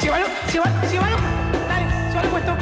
Llévalo. Dale, llévalo puesto.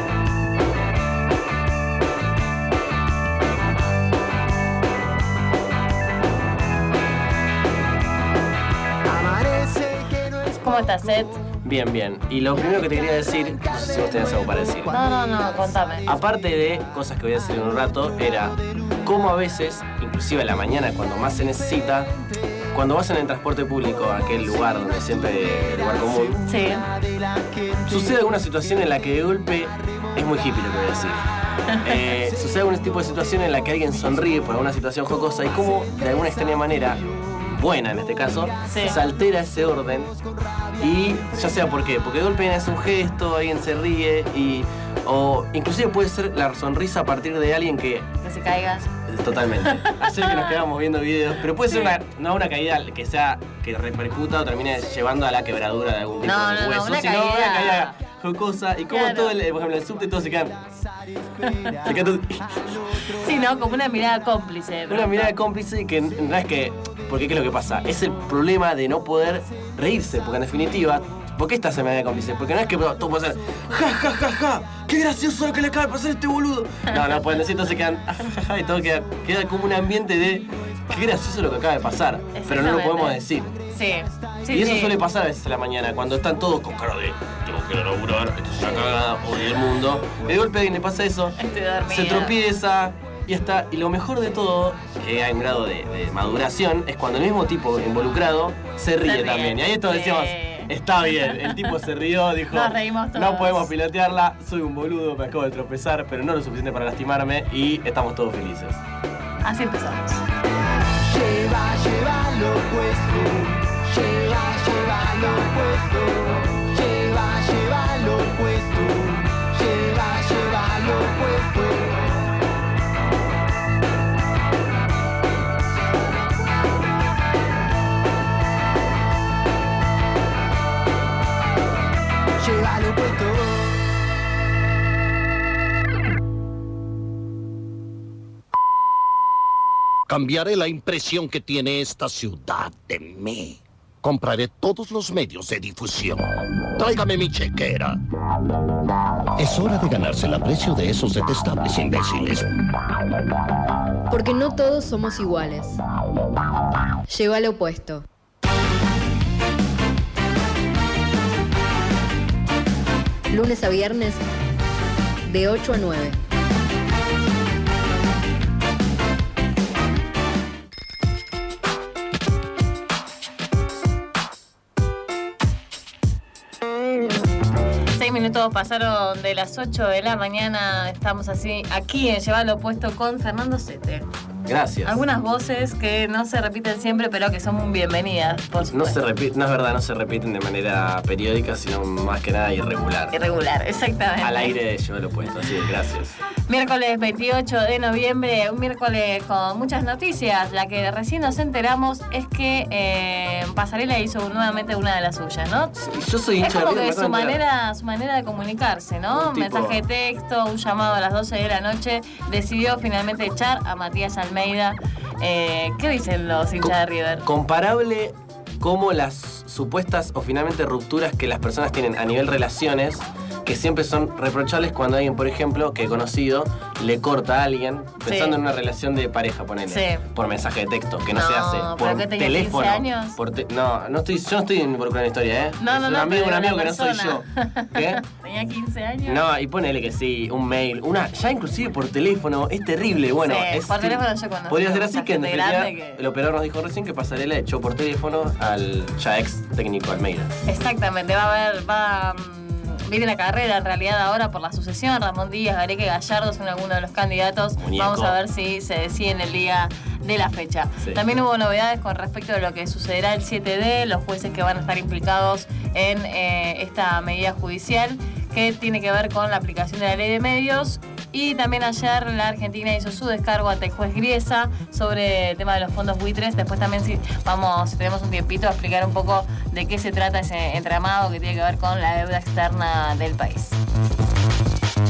¿Cómo estás, Seth? Bien. Y lo primero que te quería decir, no sé si vos tenés algo para decir. No, contame. Aparte de cosas que voy a decir en un rato, era cómo a veces, inclusive a la mañana cuando más se necesita, cuando vas en el transporte público, a aquel lugar donde siempre el lugar común, Sí. sucede alguna situación en la que de golpe es muy hippie lo que voy a decir. Sucede algún tipo de situación en la que alguien sonríe por alguna situación jocosa y cómo de alguna extraña manera, buena en este caso, Sí. se altera ese orden y ya sea por qué, porque de golpe es un gesto, alguien se ríe o inclusive puede ser la sonrisa a partir de alguien que se caiga. totalmente. Ayer que nos quedamos viendo videos, pero puede ser una caída que repercuta o termine llevando a la quebradura de algún tipo de hueso, una sino caída. una caída jocosa y como Claro. todo por ejemplo el subte todos se quedan todos. Sí, ¿no? Como una mirada cómplice. Una mirada cómplice que no es que... Porque ¿qué es lo que pasa? Es el problema de no poder reírse, porque en definitiva, ¿por qué estás en mirada cómplice? Porque no es que todo puede ser ja, qué gracioso lo que le acaba de pasar a este boludo. No, pueden decir, entonces quedan ja, y todo queda como un ambiente de qué gracioso lo que acaba de pasar, pero no lo podemos decir. Sí. Y eso suele pasar a veces a la mañana, cuando están todos con cara de tengo que ir a laburar, esto es una cagada, odio el mundo. Y de golpe a alguien le pasa eso, Estoy dormida. se tropieza y está. Y lo mejor de todo, que hay un grado de maduración, es cuando el mismo tipo involucrado se ríe también. Y ahí todos decíamos, está bien, el tipo se rió, dijo, nos reímos todos. No podemos pilotearla, soy un boludo, me acabo de tropezar, pero no lo suficiente para lastimarme y estamos todos felices. Así empezamos. Llévalo puesto, llévalo puesto, llévalo puesto, llévalo puesto. Llévalo puesto. Cambiaré la impresión que tiene esta ciudad de mí. Compraré todos los medios de difusión. Tráigame mi chequera. Es hora de ganarse el aprecio de esos detestables imbéciles. Porque no todos somos iguales. Llévalo puesto. Lunes a viernes, de 8 a 9. Minutos pasaron de las 8 de la mañana. Estamos así aquí en Llévalo Puesto con Fernando Sete. Gracias. Algunas voces que no se repiten siempre, pero que son muy bienvenidas, por supuesto. No es verdad, no se repiten de manera periódica, sino más que nada irregular. Irregular, exactamente. Al aire de Llévalo Puesto, así que gracias. Miércoles 28 de noviembre, un miércoles con muchas noticias. La que recién nos enteramos es que Pasarela hizo nuevamente una de las suyas, ¿no? Sí, yo soy hincha es como de que su manera de comunicarse, ¿no? Mensaje de texto, un llamado a las 12 de la noche. Decidió finalmente echar a Matías Almeida. ¿Qué dicen los hinchas de River? Comparable como las supuestas o finalmente rupturas que las personas tienen a nivel relaciones, que siempre son reprochables cuando alguien, por ejemplo, que he conocido, le corta a alguien pensando en una relación de pareja, ponele, por mensaje de texto, que no se hace, por ¿pero que tenía teléfono. 15 años? Yo no estoy involucrado en la historia, ¿eh? No, es un amigo que no soy yo. ¿Qué? Tenía 15 años. No, y ponele que sí, un mail, ya inclusive por teléfono, es terrible, bueno. Sí, por teléfono yo conozco. Podría ser así que en definitiva, que... el operador nos dijo recién que Pasarela echó por teléfono al ya ex técnico Almeida. Exactamente, viene la carrera en realidad ahora por la sucesión. Ramón Díaz, Gareca y Gallardo son algunos de los candidatos. Muñeco. Vamos a ver si se decide en el día de la fecha. Sí. También hubo novedades con respecto de lo que sucederá el 7D, los jueces que van a estar implicados en esta medida judicial que tiene que ver con la aplicación de la ley de medios. Y también ayer la Argentina hizo su descargo ante el juez Griesa sobre el tema de los fondos buitres. Después también si tenemos un tiempito a explicar un poco de qué se trata ese entramado que tiene que ver con la deuda externa del país.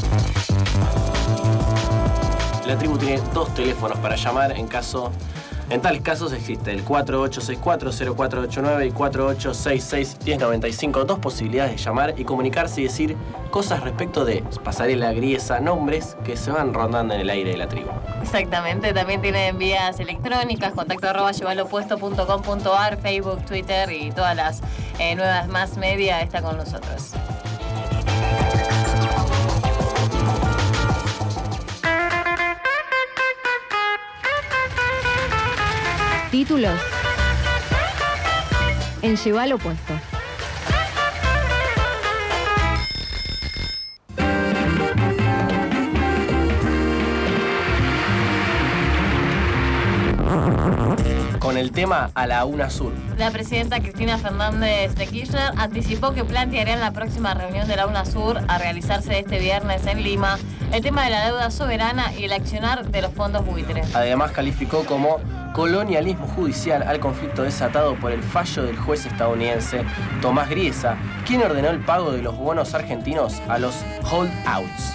La tribu tiene 2 teléfonos para llamar en caso En tales casos existe el 4864-0489 y 4866-1095, 2 posibilidades de llamar y comunicarse y decir cosas respecto de pasarela, griesa, nombres que se van rondando en el aire de la tribu. Exactamente, también tienen vías electrónicas, contacto@llevalopuesto.com.ar, Facebook, Twitter y todas las nuevas más media está con nosotros. Títulos en Llevalo Puesto. Con el tema a la UNASUR. La presidenta Cristina Fernández de Kirchner anticipó que planteará en la próxima reunión de la UNASUR a realizarse este viernes en Lima el tema de la deuda soberana y el accionar de los fondos buitre. Además calificó como colonialismo judicial al conflicto desatado por el fallo del juez estadounidense Tomás Griesa, quien ordenó el pago de los bonos argentinos a los holdouts.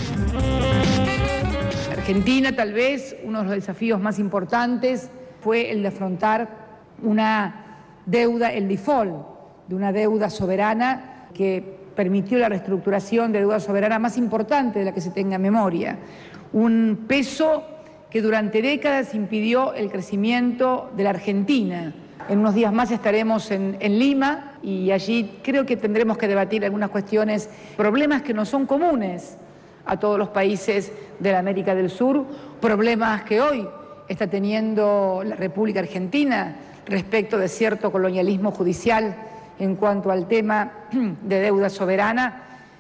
Argentina, tal vez, uno de los desafíos más importantes fue el de afrontar una deuda, el default de una deuda soberana que permitió la reestructuración de deuda soberana más importante de la que se tenga memoria. Un peso que durante décadas impidió el crecimiento de la Argentina. En unos días más estaremos en Lima y allí creo que tendremos que debatir algunas cuestiones, problemas que no son comunes a todos los países de la América del Sur, problemas que hoy está teniendo la República Argentina respecto de cierto colonialismo judicial en cuanto al tema de deuda soberana.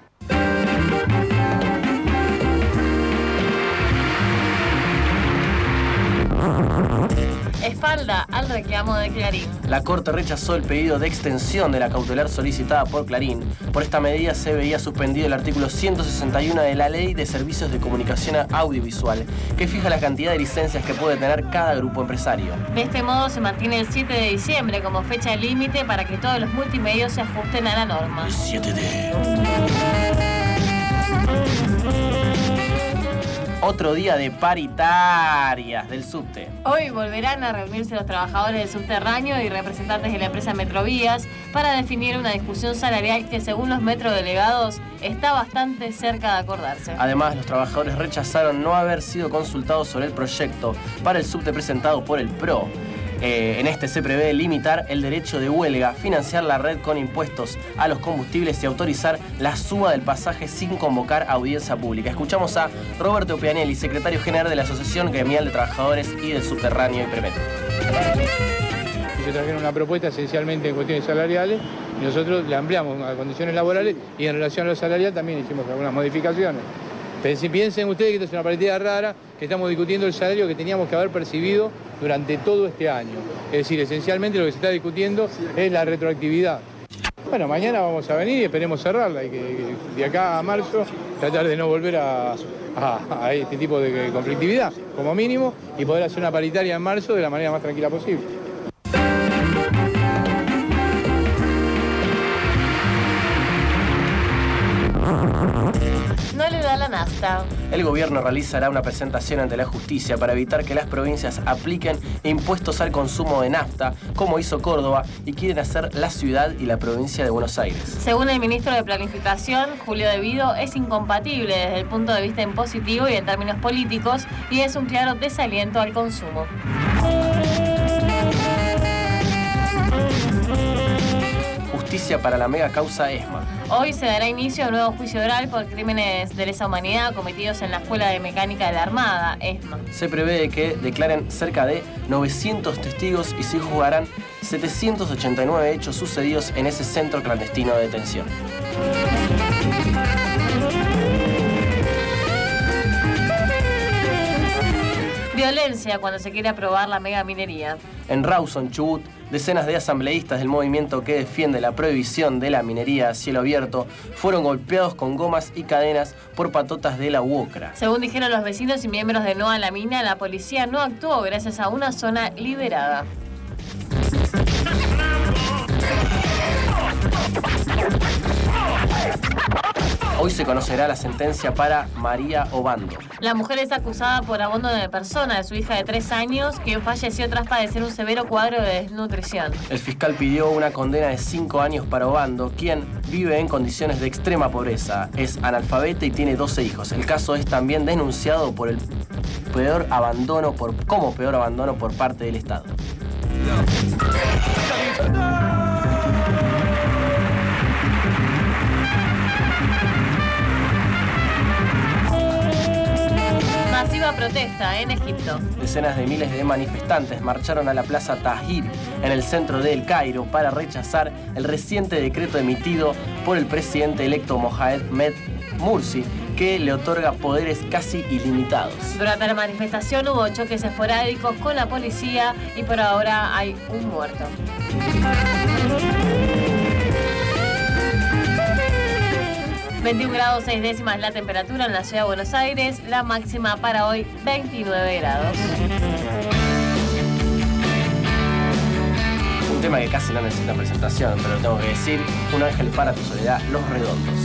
Espalda al reclamo de Clarín. La Corte rechazó el pedido de extensión de la cautelar solicitada por Clarín. Por esta medida se veía suspendido el artículo 161 de la Ley de Servicios de Comunicación Audiovisual, que fija la cantidad de licencias que puede tener cada grupo empresario. De este modo se mantiene el 7 de diciembre como fecha límite para que todos los multimedios se ajusten a la norma. El 7D. Otro día de paritarias del subte. Hoy volverán a reunirse los trabajadores del subterráneo y representantes de la empresa Metrovías para definir una discusión salarial que, según los metrodelegados, está bastante cerca de acordarse. Además, los trabajadores rechazaron no haber sido consultados sobre el proyecto para el subte presentado por el PRO. En este se prevé limitar el derecho de huelga, financiar la red con impuestos a los combustibles y autorizar la suba del pasaje sin convocar audiencia pública. Escuchamos a Roberto Pianelli, secretario general de la Asociación Gremial de Trabajadores y del Subterráneo y Premetro. Se trajeron una propuesta esencialmente en cuestiones salariales y nosotros la ampliamos a condiciones laborales y en relación a lo salarial también hicimos algunas modificaciones. Piensen ustedes que esto es una partida rara, que estamos discutiendo el salario que teníamos que haber percibido durante todo este año. Es decir, esencialmente lo que se está discutiendo es la retroactividad. Bueno, mañana vamos a venir y esperemos cerrarla y que de acá a marzo tratar de no volver a este tipo de conflictividad, como mínimo, y poder hacer una paritaria en marzo de la manera más tranquila posible. No le da la nafta. El gobierno realizará una presentación ante la justicia para evitar que las provincias apliquen impuestos al consumo de nafta, como hizo Córdoba, y quieren hacer la ciudad y la provincia de Buenos Aires. Según el ministro de Planificación, Julio De Vido, es incompatible desde el punto de vista impositivo y en términos políticos, y es un claro desaliento al consumo. Justicia para la mega causa ESMA. Hoy se dará inicio a un nuevo juicio oral por crímenes de lesa humanidad cometidos en la Escuela de Mecánica de la Armada, ESMA. Se prevé que declaren cerca de 900 testigos y se juzgarán 789 hechos sucedidos en ese centro clandestino de detención. Violencia cuando se quiere aprobar la mega minería. En Rawson, Chubut, decenas de asambleístas del movimiento que defiende la prohibición de la minería a cielo abierto fueron golpeados con gomas y cadenas por patotas de la UOCRA. Según dijeron los vecinos y miembros de No a la Mina, la policía no actuó gracias a una zona liberada. Hoy se conocerá la sentencia para María Obando. La mujer es acusada por abandono de persona de su hija de 3 años, quien falleció tras padecer un severo cuadro de desnutrición. El fiscal pidió una condena de 5 años para Obando, quien vive en condiciones de extrema pobreza. Es analfabeta y tiene 12 hijos. El caso es también denunciado por el peor abandono por parte del Estado. Masiva protesta en Egipto. Decenas de miles de manifestantes marcharon a la Plaza Tahrir en el centro de El Cairo para rechazar el reciente decreto emitido por el presidente electo Mohamed Morsi, que le otorga poderes casi ilimitados. Durante la manifestación hubo choques esporádicos con la policía y por ahora hay un muerto. ...21 grados 6 décimas la temperatura en la ciudad de Buenos Aires, la máxima para hoy 29 grados. Un tema que casi no necesita presentación, pero lo tengo que decir: Un ángel para tu soledad, Los Redondos.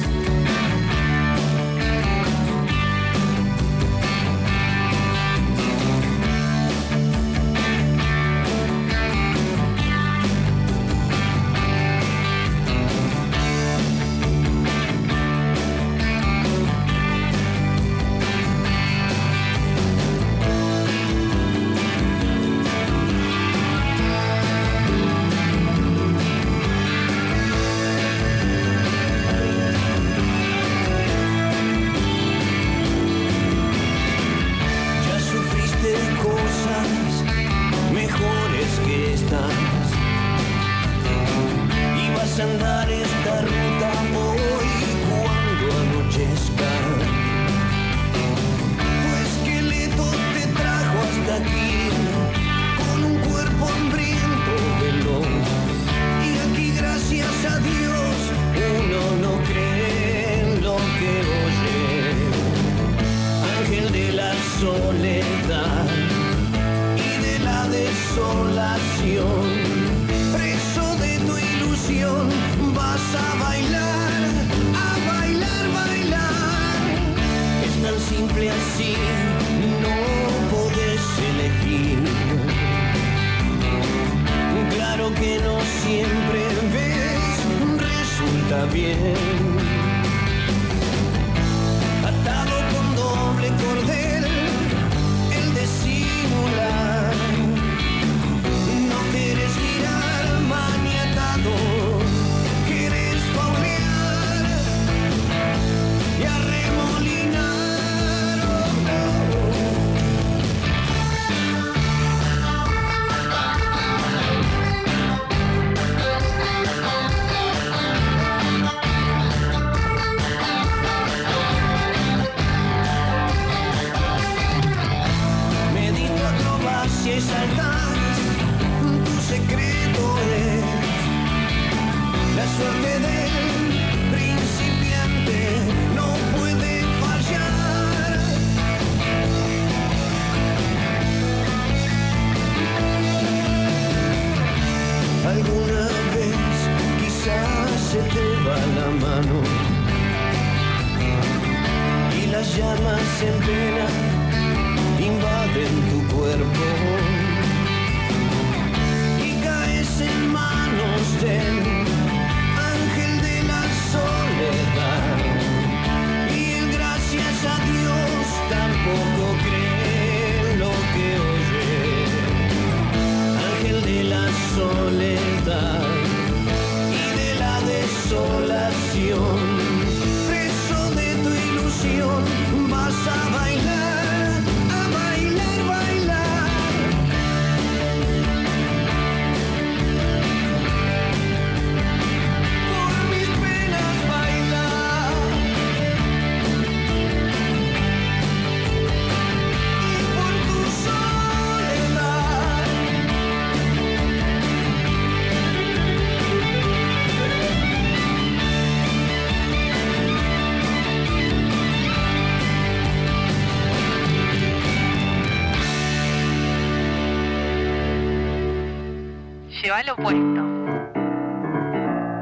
Llévalo puesto.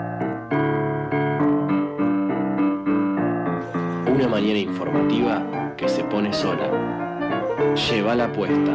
Una mañana informativa que se pone sola. Lleva la apuesta.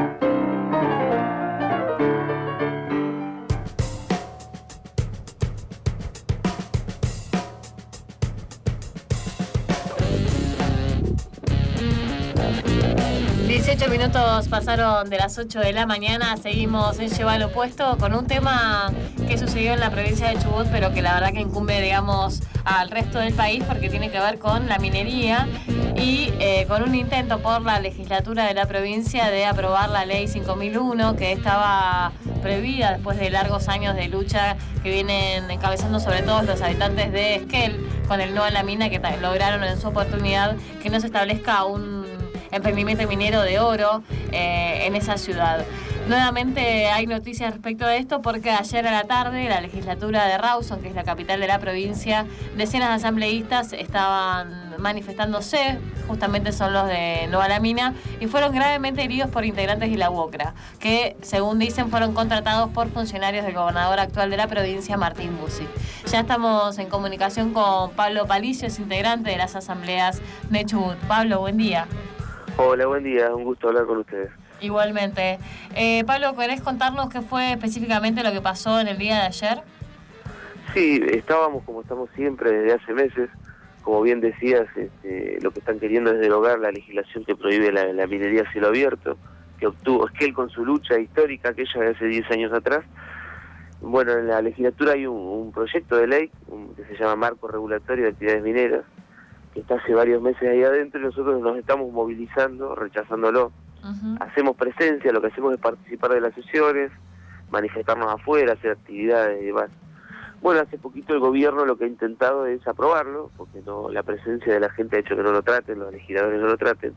Minutos pasaron de las 8 de la mañana, seguimos en Lleva lo Opuesto con un tema que sucedió en la provincia de Chubut, pero que la verdad que incumbe, digamos, al resto del país porque tiene que ver con la minería y con un intento por la legislatura de la provincia de aprobar la ley 5001 que estaba prohibida después de largos años de lucha que vienen encabezando sobre todo los habitantes de Esquel con el no a la mina, que lograron en su oportunidad que no se establezca un emprendimiento minero de oro en esa ciudad. Nuevamente hay noticias respecto a esto porque ayer a la tarde la legislatura de Rawson, que es la capital de la provincia, decenas de asambleístas estaban manifestándose, justamente son los de No a la Mina, y fueron gravemente heridos por integrantes de la UOCRA, que según dicen fueron contratados por funcionarios del gobernador actual de la provincia, Martín Bussi. Ya estamos en comunicación con Pablo Palicio, es integrante de las asambleas de Chubut. Pablo, buen día. Hola, buen día, un gusto hablar con ustedes. Igualmente. Pablo, ¿querés contarnos qué fue específicamente lo que pasó en el día de ayer? Sí, estábamos como estamos siempre desde hace meses. Como bien decías, lo que están queriendo es derogar la legislación que prohíbe la minería a cielo abierto, que obtuvo Esquel con su lucha histórica, aquella de hace 10 años atrás. Bueno, en la legislatura hay un proyecto de ley que se llama Marco Regulatorio de Actividades Mineras, que está hace varios meses ahí adentro y nosotros nos estamos movilizando, rechazándolo. Hacemos presencia, lo que hacemos es participar de las sesiones, manifestarnos afuera, hacer actividades y demás. Bueno, hace poquito el gobierno lo que ha intentado es aprobarlo, porque no, la presencia de la gente ha hecho que no lo traten, los legisladores no lo traten.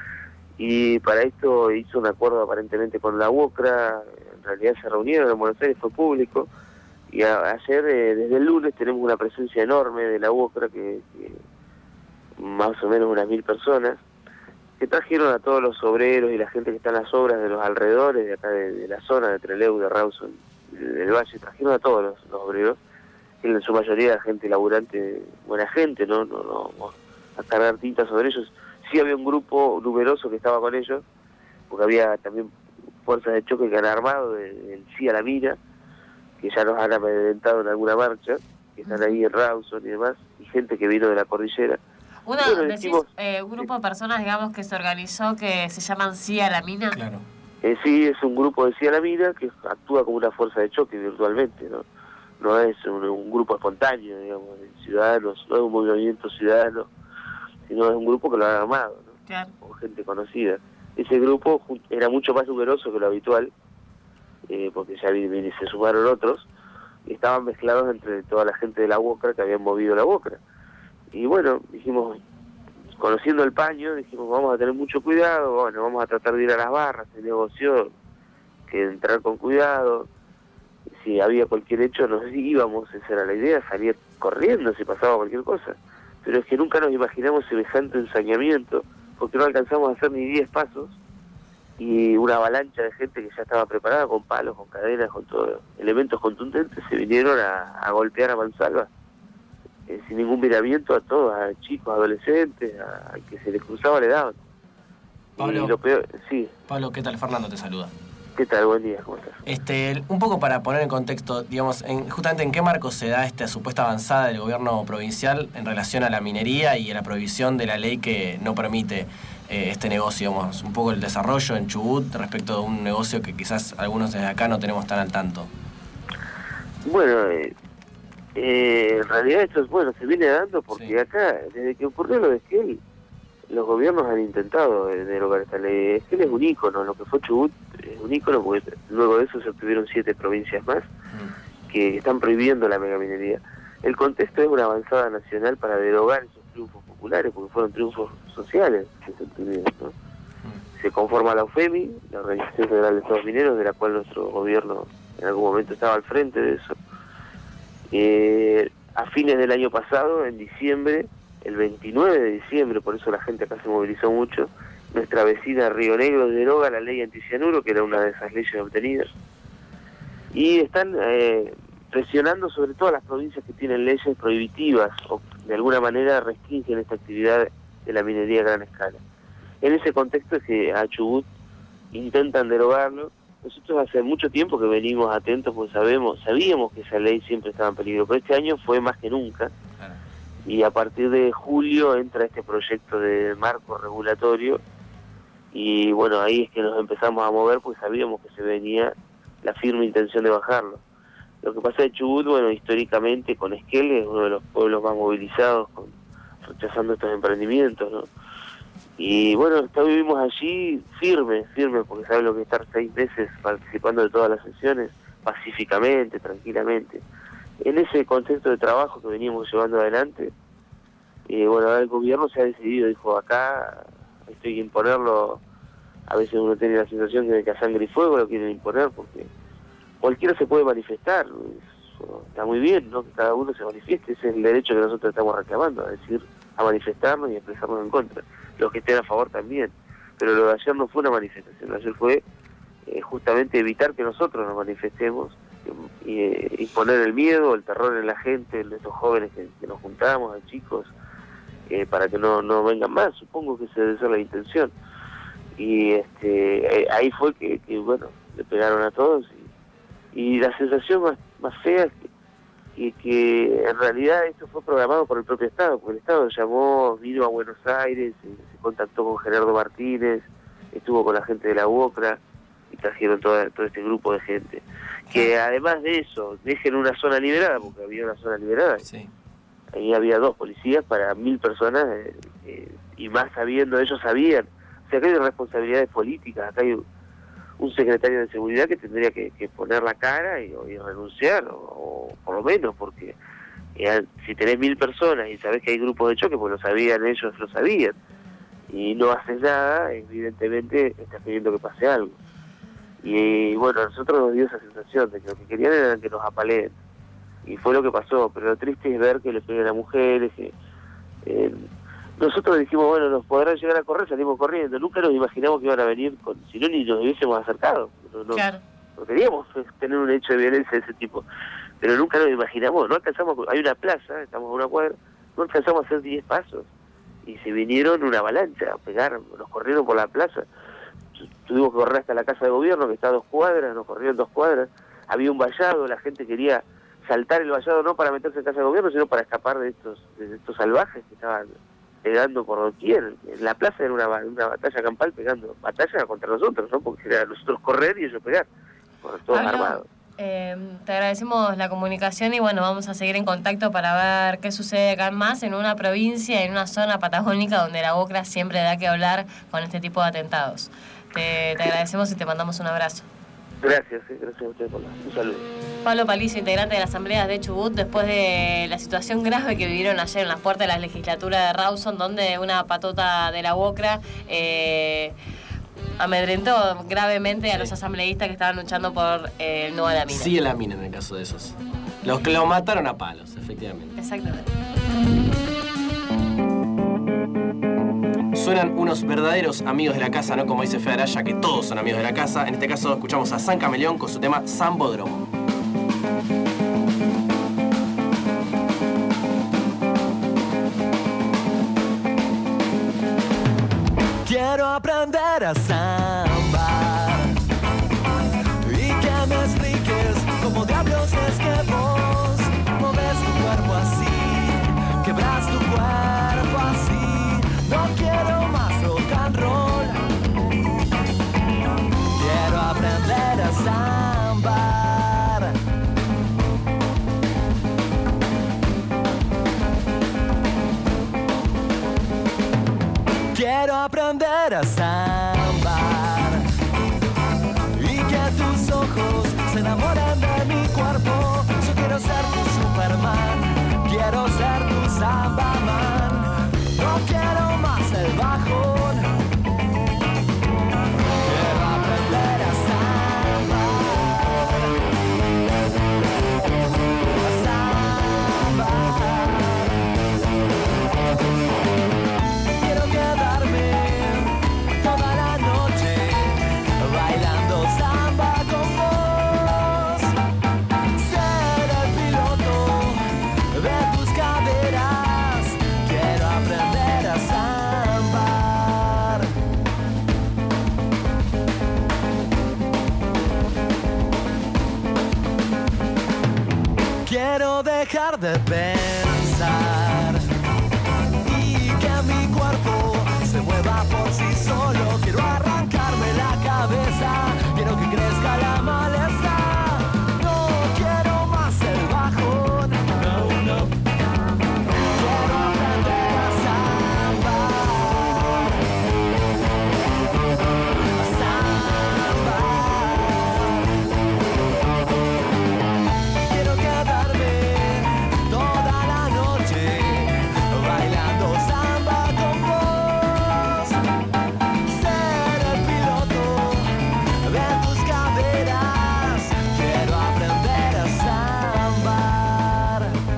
Y para esto hizo un acuerdo aparentemente con la UOCRA, en realidad se reunieron en Buenos Aires, fue público. Y ayer, desde el lunes, tenemos una presencia enorme de la UOCRA, que más o menos unas 1000 personas, que trajeron a todos los obreros y la gente que está en las obras de los alrededores, de acá de la zona de Trelew, de Rawson, del Valle, trajeron a todos los obreros, que en su mayoría gente laburante, buena gente, no a cargar tinta sobre ellos. Sí había un grupo numeroso que estaba con ellos, porque había también fuerzas de choque que han armado del Sí a la Mina, que ya nos han amedrentado en alguna marcha, que están ahí en Rawson y demás, y gente que vino de la cordillera. Un grupo de personas, digamos, que se organizó, que se llaman Sí a la Mina. Claro. Sí, es un grupo de Sí a la Mina que actúa como una fuerza de choque virtualmente, ¿no? No es un grupo espontáneo, digamos, de ciudadanos, no es un movimiento ciudadano, sino es un grupo que lo han armado, ¿no? Claro. Con gente conocida. Ese grupo era mucho más numeroso que lo habitual, porque ya se sumaron otros, y estaban mezclados entre toda la gente de la UOCRA que habían movido la UOCRA. Y bueno, dijimos, conociendo el paño, dijimos, vamos a tener mucho cuidado, bueno, vamos a tratar de ir a las barras, se negoció que entrar con cuidado, si había cualquier hecho nos íbamos, esa era la idea, salir corriendo si pasaba cualquier cosa. Pero es que nunca nos imaginamos semejante ensañamiento, porque no alcanzamos a hacer ni 10 pasos, y una avalancha de gente que ya estaba preparada, con palos, con cadenas, con todo, elementos contundentes, se vinieron a golpear a mansalva. Sin ningún miramiento a todos, a chicos, adolescentes, a que se les cruzaba le daban. Pablo, y lo peor, sí. Pablo, ¿qué tal? Fernando te saluda. ¿Qué tal? Buen día, ¿cómo estás? Un poco para poner en contexto, digamos, justamente en qué marco se da esta supuesta avanzada del gobierno provincial en relación a la minería y a la prohibición de la ley que no permite este negocio, digamos, un poco el desarrollo en Chubut respecto de un negocio que quizás algunos desde acá no tenemos tan al tanto. Bueno, en realidad esto se viene dando porque sí. Acá, desde que ocurrió lo de Esquel, los gobiernos han intentado derogar esta ley. Esquel es un ícono, lo que fue Chubut es un ícono, porque luego de eso se obtuvieron 7 provincias más que están prohibiendo la megaminería. El contexto es una avanzada nacional para derogar esos triunfos populares, porque fueron triunfos sociales que se obtuvieron, ¿no? Se conforma la UFEMI, la Organización Federal de Estados Mineros, de la cual nuestro gobierno en algún momento estaba al frente de eso. A fines del año pasado, en diciembre, el 29 de diciembre, por eso la gente acá se movilizó mucho, nuestra vecina Río Negro deroga la ley anticianuro, que era una de esas leyes obtenidas, y están presionando sobre todo a las provincias que tienen leyes prohibitivas o de alguna manera restringen esta actividad de la minería a gran escala. En ese contexto es que a Chubut intentan derogarlo. Nosotros hace mucho tiempo que venimos atentos, porque sabíamos que esa ley siempre estaba en peligro, pero este año fue más que nunca. Claro. Y a partir de julio entra este proyecto de marco regulatorio, y bueno, ahí es que nos empezamos a mover, porque sabíamos que se venía la firme intención de bajarlo. Lo que pasa en Chubut, bueno, históricamente con Esquel es uno de los pueblos más movilizados, rechazando estos emprendimientos, ¿no? Y bueno, vivimos allí firmes, porque saben lo que es estar 6 meses participando de todas las sesiones, pacíficamente, tranquilamente. En ese contexto de trabajo que veníamos llevando adelante, bueno, ahora el gobierno se ha decidido, dijo, acá esto hay que imponerlo. A veces uno tiene la sensación de que a sangre y fuego lo quieren imponer, porque cualquiera se puede manifestar. Eso está muy bien, ¿no? Que cada uno se manifieste, ese es el derecho que nosotros estamos reclamando, a manifestarnos y expresarnos en contra. Los que estén a favor también. Pero lo de ayer no fue una manifestación, ayer fue justamente evitar que nosotros nos manifestemos y poner el miedo, el terror en la gente, en estos jóvenes que nos juntamos, a chicos, para que no vengan más. Supongo que esa debe ser la intención. Y ahí fue que bueno, le pegaron a todos, y la sensación más fea es que en realidad esto fue programado por el propio Estado, porque el Estado llamó, vino a Buenos Aires, se contactó con Gerardo Martínez, estuvo con la gente de la UOCRA y trajeron todo este grupo de gente. Que además de eso, dejen una zona liberada, porque había una zona liberada. Sí. Ahí había 2 policías para 1000 personas, y más sabiendo, ellos sabían. O sea, acá hay responsabilidades políticas, acá hay un secretario de seguridad que tendría que poner la cara y renunciar, o por lo menos, porque si tenés 1000 personas y sabés que hay grupos de choque, pues lo sabían, ellos lo sabían, y no haces nada, evidentemente estás pidiendo que pase algo. Y bueno, a nosotros nos dio esa sensación de que lo que querían era que nos apaleen, y fue lo que pasó. Pero lo triste es ver que le peguen a mujeres, que nosotros dijimos, bueno, nos podrán llegar a correr, salimos corriendo. Nunca nos imaginamos que iban a venir, si no, ni nos hubiésemos acercado. Claro. No queríamos tener un hecho de violencia de ese tipo, pero nunca nos imaginamos. No alcanzamos, hay una plaza, estamos a una cuadra, no alcanzamos a hacer 10 pasos, y se vinieron una avalancha a pegar, nos corrieron por la plaza. Tuvimos que correr hasta la casa de gobierno, que está a 2 cuadras, nos corrieron 2 cuadras. Había un vallado, la gente quería saltar el vallado, no para meterse en casa de gobierno, sino para escapar de estos salvajes que estaban pegando por doquier. En la plaza era una batalla campal, pegando batalla contra nosotros, ¿no? Porque era nosotros correr y ellos pegar, todos armados. Te agradecemos la comunicación, y bueno, vamos a seguir en contacto para ver qué sucede acá más en una provincia, en una zona patagónica donde la UOCRA siempre da que hablar con este tipo de atentados. Te agradecemos y te mandamos un abrazo. Gracias a ustedes por un saludo. Pablo Palizo, integrante de las asambleas de Chubut, después de la situación grave que vivieron ayer en las puertas de la legislatura de Rawson, donde una patota de la UOCRA amedrentó gravemente a los asambleístas que estaban luchando por el no a la mina. Sí, a la mina en el caso de esos. Los que lo mataron a palos, efectivamente. Exactamente. Suenan unos verdaderos amigos de la casa, no como dice Fede Araya, que todos son amigos de la casa. En este caso escuchamos a San Cameleón con su tema Sambódromo. Quiero aprender a sambar y que me expliques cómo diablos es que vos moves tu cuerpo así, quebras tu cuerpo así. No quiero más rock and roll, quiero aprender a sambar. Quiero aprender a sambar y que tus ojos se enamoren de mi cuerpo. Yo quiero ser tu Superman, quiero ser tu Sambaman. No quiero más el bajón, quiero aprender a sambar, a sambar. Quiero quedarme toda la noche bailando samba con vos, ser el piloto de tus caderas. Quiero aprender a sambar. quiero dejar de pensar y que mi cuerpo se mueva por sí solo. Quiero arrancarme la cabeza, quiero que crezca la maleza. No quiero más el bajón, no, no. Quiero aprender a zambar, quiero quedarme toda la noche bailando samba con vos. Ser el piloto de tus caderas, quiero aprender a zambar.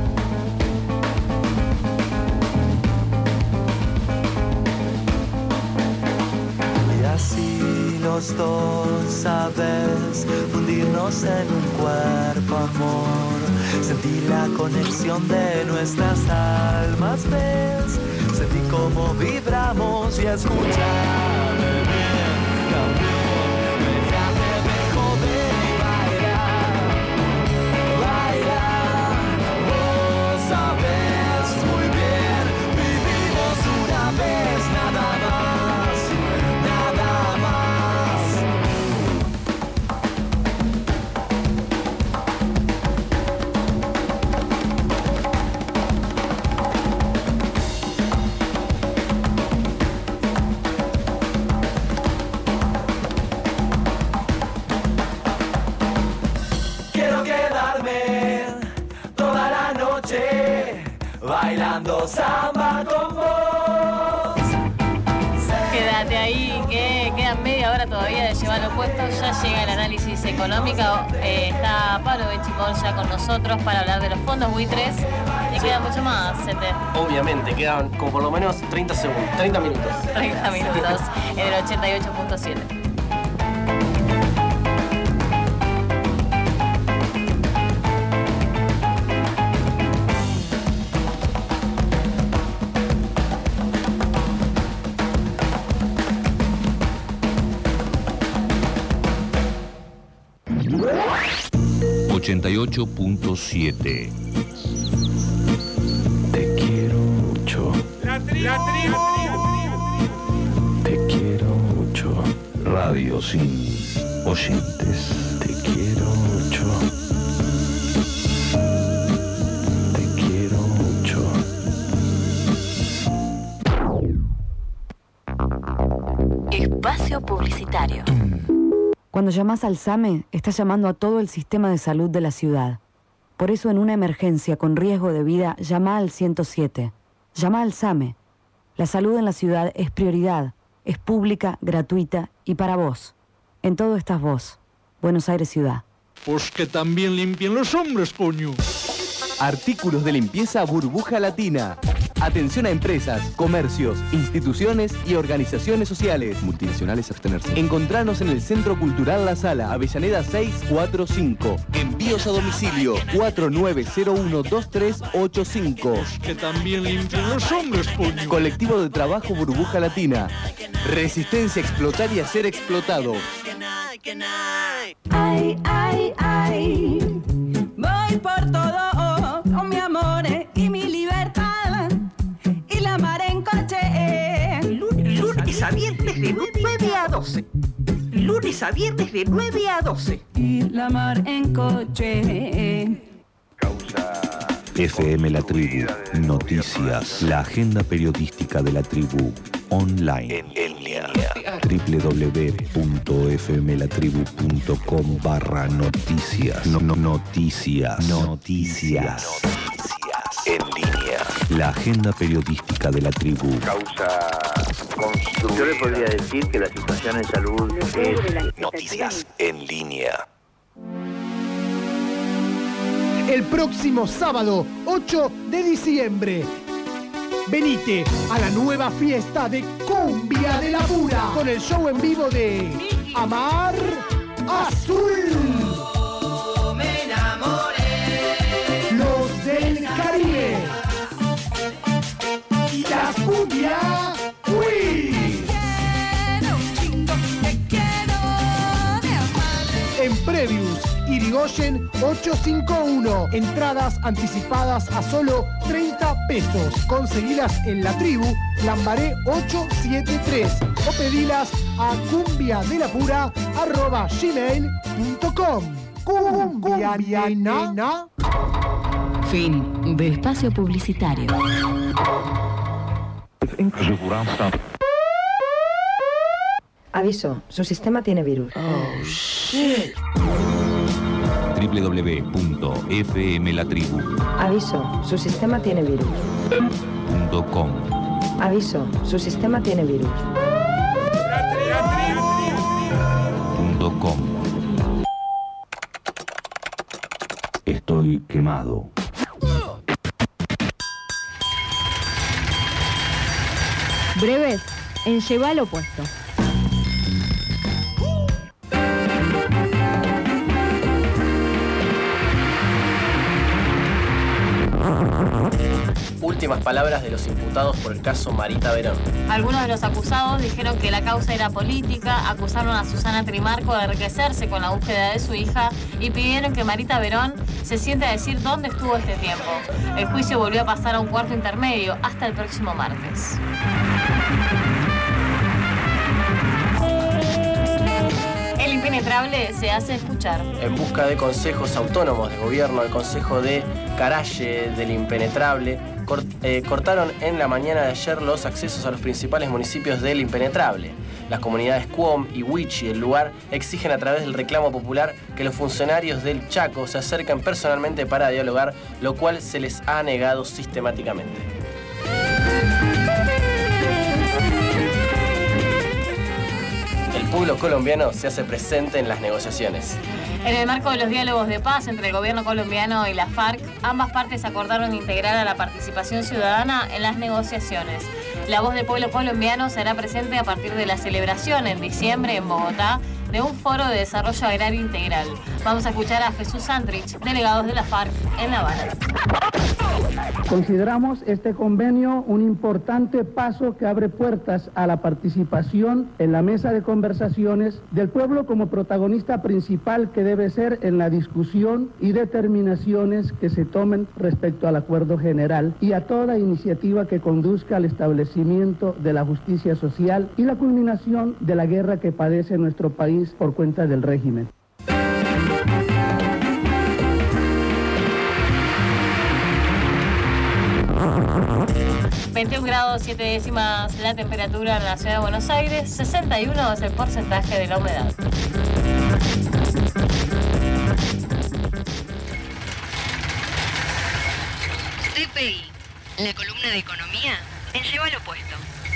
Y así los dos, sabes, fundirnos en un cuerpo, amor. Sentí la conexión de nuestras almas, ves. Sentí cómo vibramos y escuchame bien, también. Déjame de joder y bailar, bailar. Vos sabes muy bien, vivimos una vez, nada más, nada más. Quiero quedarme toda la noche bailando samba con vos. Quédate ahí, que quedan media hora todavía de llevarlo puesto. Ya llega el análisis económico. Está Pablo Benchimol ya con nosotros para hablar de los fondos buitres. Y queda mucho más, Sete. Obviamente, quedan como por lo menos 30 segundos, 30 minutos. 30 minutos en el 88.7. Te quiero mucho. Te quiero mucho. Radio sin oyentes. Te quiero mucho. Te quiero mucho. Espacio publicitario. Cuando llamas al SAME, estás llamando a todo el sistema de salud de la ciudad. Por eso, en una emergencia con riesgo de vida, llama al 107. Llama al SAME. La salud en la ciudad es prioridad, es pública, gratuita y para vos. En todo estás vos. Buenos Aires Ciudad. Pues que también limpien los hombres, coño. Artículos de limpieza Burbuja Latina. Atención a empresas, comercios, instituciones y organizaciones sociales. Multinacionales abstenerse. Encontranos en el Centro Cultural La Sala, Avellaneda 645. Envíos a domicilio 49012385. Que también limpien los hombres, coño. Colectivo de Trabajo Burbuja Latina. Resistencia a explotar y a ser explotado. Ay, ay, ay. Voy por todo con mi amor y mi libertad. Y la mar en coche. Lunes a viernes de 9 a 12. Lunes a viernes de 9 a 12. Y la mar en coche. FM La Tribu, noticias, la agenda periodística de La Tribu, online, en línea, www.fmlatribu.com/noticias, noticias, en línea, la agenda periodística de La Tribu. Yo le podría decir que la situación en salud es... Noticias en línea. El próximo sábado, 8 de diciembre. Venite a la nueva fiesta de Cumbia de la Pura con el show en vivo de Amar Azul. Me enamoré. Los del Caribe. Y las Cumbia Queens. En Previous, Irigoyen Irigoyen 851. Entradas anticipadas a solo 30 pesos. Conseguilas en La Tribu, Lambaré 873 o pedilas a cumbiadelapura@gmail.com. Cumbia nena. Fin de espacio publicitario. Aviso, su sistema tiene virus. Oh, shit. www.fmlatribu.com. Aviso, su sistema tiene virus. Aviso, su sistema tiene virus. .com. Estoy quemado. Breves en Lleva al Opuesto. Últimas palabras de los imputados por el caso Marita Verón. Algunos de los acusados dijeron que la causa era política, acusaron a Susana Trimarco de enriquecerse con la búsqueda de su hija y pidieron que Marita Verón se siente a decir dónde estuvo este tiempo. El juicio volvió a pasar a un cuarto intermedio hasta el próximo martes. El impenetrable se hace escuchar. En busca de consejos autónomos de gobierno, el Consejo de Caraye del Impenetrable cortaron en la mañana de ayer los accesos a los principales municipios del Impenetrable. Las comunidades Cuom y Huichi del lugar exigen a través del reclamo popular que los funcionarios del Chaco se acerquen personalmente para dialogar, lo cual se les ha negado sistemáticamente. El pueblo colombiano se hace presente en las negociaciones. En el marco de los diálogos de paz entre el gobierno colombiano y la FARC, ambas partes acordaron integrar a la participación ciudadana en las negociaciones. La voz del pueblo colombiano será presente a partir de la celebración en diciembre en Bogotá de un foro de desarrollo agrario integral. Vamos a escuchar a Jesús Santrich, delegado de la FARC en La Habana. Consideramos este convenio un importante paso que abre puertas a la participación en la mesa de conversaciones del pueblo como protagonista principal que debe ser en la discusión y determinaciones que se tomen respecto al acuerdo general y a toda iniciativa que conduzca al establecimiento de la justicia social y la culminación de la guerra que padece nuestro país por cuenta del régimen. 21 grados 7 décimas la temperatura en la ciudad de Buenos Aires, 61 es el porcentaje de la humedad. TPI, la columna de economía en Lleva al Opuesto.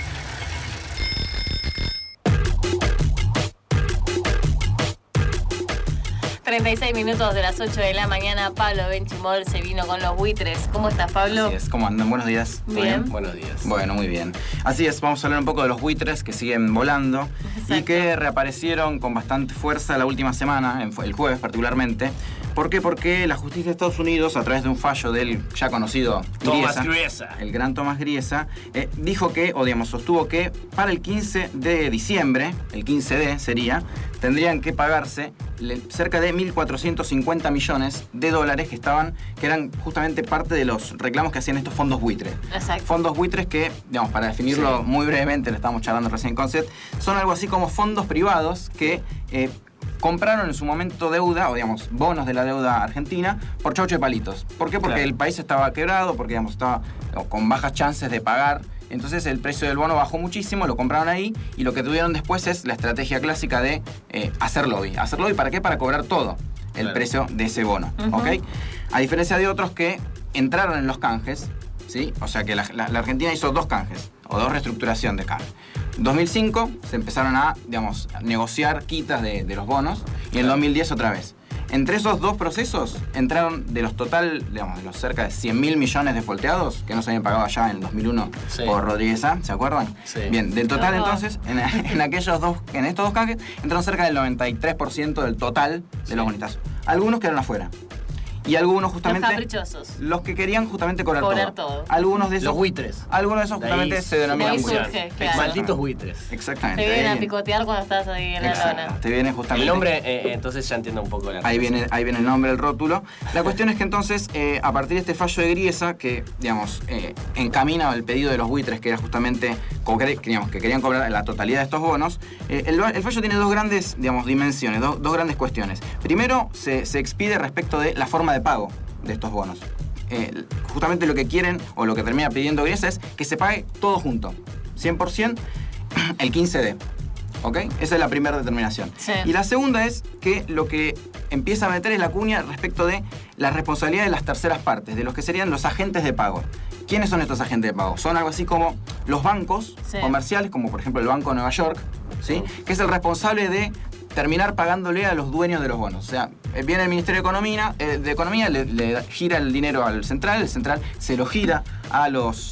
36 minutos de las 8 de la mañana, Pablo Benchimol se vino con los buitres. ¿Cómo estás, Pablo? Así es, ¿cómo andan? Buenos días. Bien. Buenos días. Bueno, muy bien. Así es, vamos a hablar un poco de los buitres que siguen volando. Exacto. Y que reaparecieron con bastante fuerza la última semana, el jueves particularmente. ¿Por qué? Porque la justicia de Estados Unidos, a través de un fallo del ya conocido Griesa, el gran Tomás Griesa, dijo que, o digamos, sostuvo que para el 15 de diciembre, el 15D sería, tendrían que pagarse cerca de 1.450 millones de dólares que eran justamente parte de los reclamos que hacían estos fondos buitres. Exacto. Fondos buitres que, digamos, para definirlo muy brevemente, lo estábamos charlando recién con Seth, son algo así como fondos privados que compraron en su momento deuda, o digamos, bonos de la deuda argentina, por chaucho de palitos. ¿Por qué? Porque el país estaba quebrado, porque digamos, estaba con bajas chances de pagar. Entonces el precio del bono bajó muchísimo, lo compraron ahí, y lo que tuvieron después es la estrategia clásica de hacer lobby. ¿Hacer lobby para qué? Para cobrar todo el precio de ese bono. ¿Ok? A diferencia de otros que entraron en los canjes, ¿sí? O sea que la Argentina hizo dos canjes, o dos reestructuración de canje. En 2005 se empezaron a, digamos, negociar quitas de los bonos, y en 2010 otra vez. Entre esos dos procesos entraron de los de los cerca de 100.000 millones de volteados que no se habían pagado allá en el 2001 por Rodríguez A, ¿se acuerdan? Sí. Bien, del total entonces, en estos dos canjes, entraron cerca del 93% del total de los bonitazos. Algunos quedaron afuera. Y algunos justamente... Los caprichosos. Los que querían justamente cobrar todo. Algunos de esos... Los buitres. Algunos de esos justamente se denominan buitres. Claro. Malditos buitres. Exactamente. Te vienen a picotear cuando estás ahí en la lona. Te viene justamente... El nombre, entonces ya entiendo un poco la ahí viene el nombre, el rótulo. La cuestión es que entonces, a partir de este fallo de Griesa, que, digamos, encamina el pedido de los buitres, que era justamente, que querían cobrar la totalidad de estos bonos, el fallo tiene dos grandes, digamos, dimensiones, dos grandes cuestiones. Primero, se expide respecto de la forma de pago de estos bonos. Justamente lo que quieren, o lo que termina pidiendo Griesa, es que se pague todo junto, 100%, el 15D. ¿Ok? Esa es la primera determinación. Sí. Y la segunda es que lo que empieza a meter es la cuña respecto de la responsabilidad de las terceras partes, de los que serían los agentes de pago. ¿Quiénes son estos agentes de pago? Son algo así como los bancos comerciales, como por ejemplo el Banco de Nueva York, ¿sí? Que es el responsable de terminar pagándole a los dueños de los bonos. O sea, viene el Ministerio de Economía, le gira el dinero al central, el central se lo gira a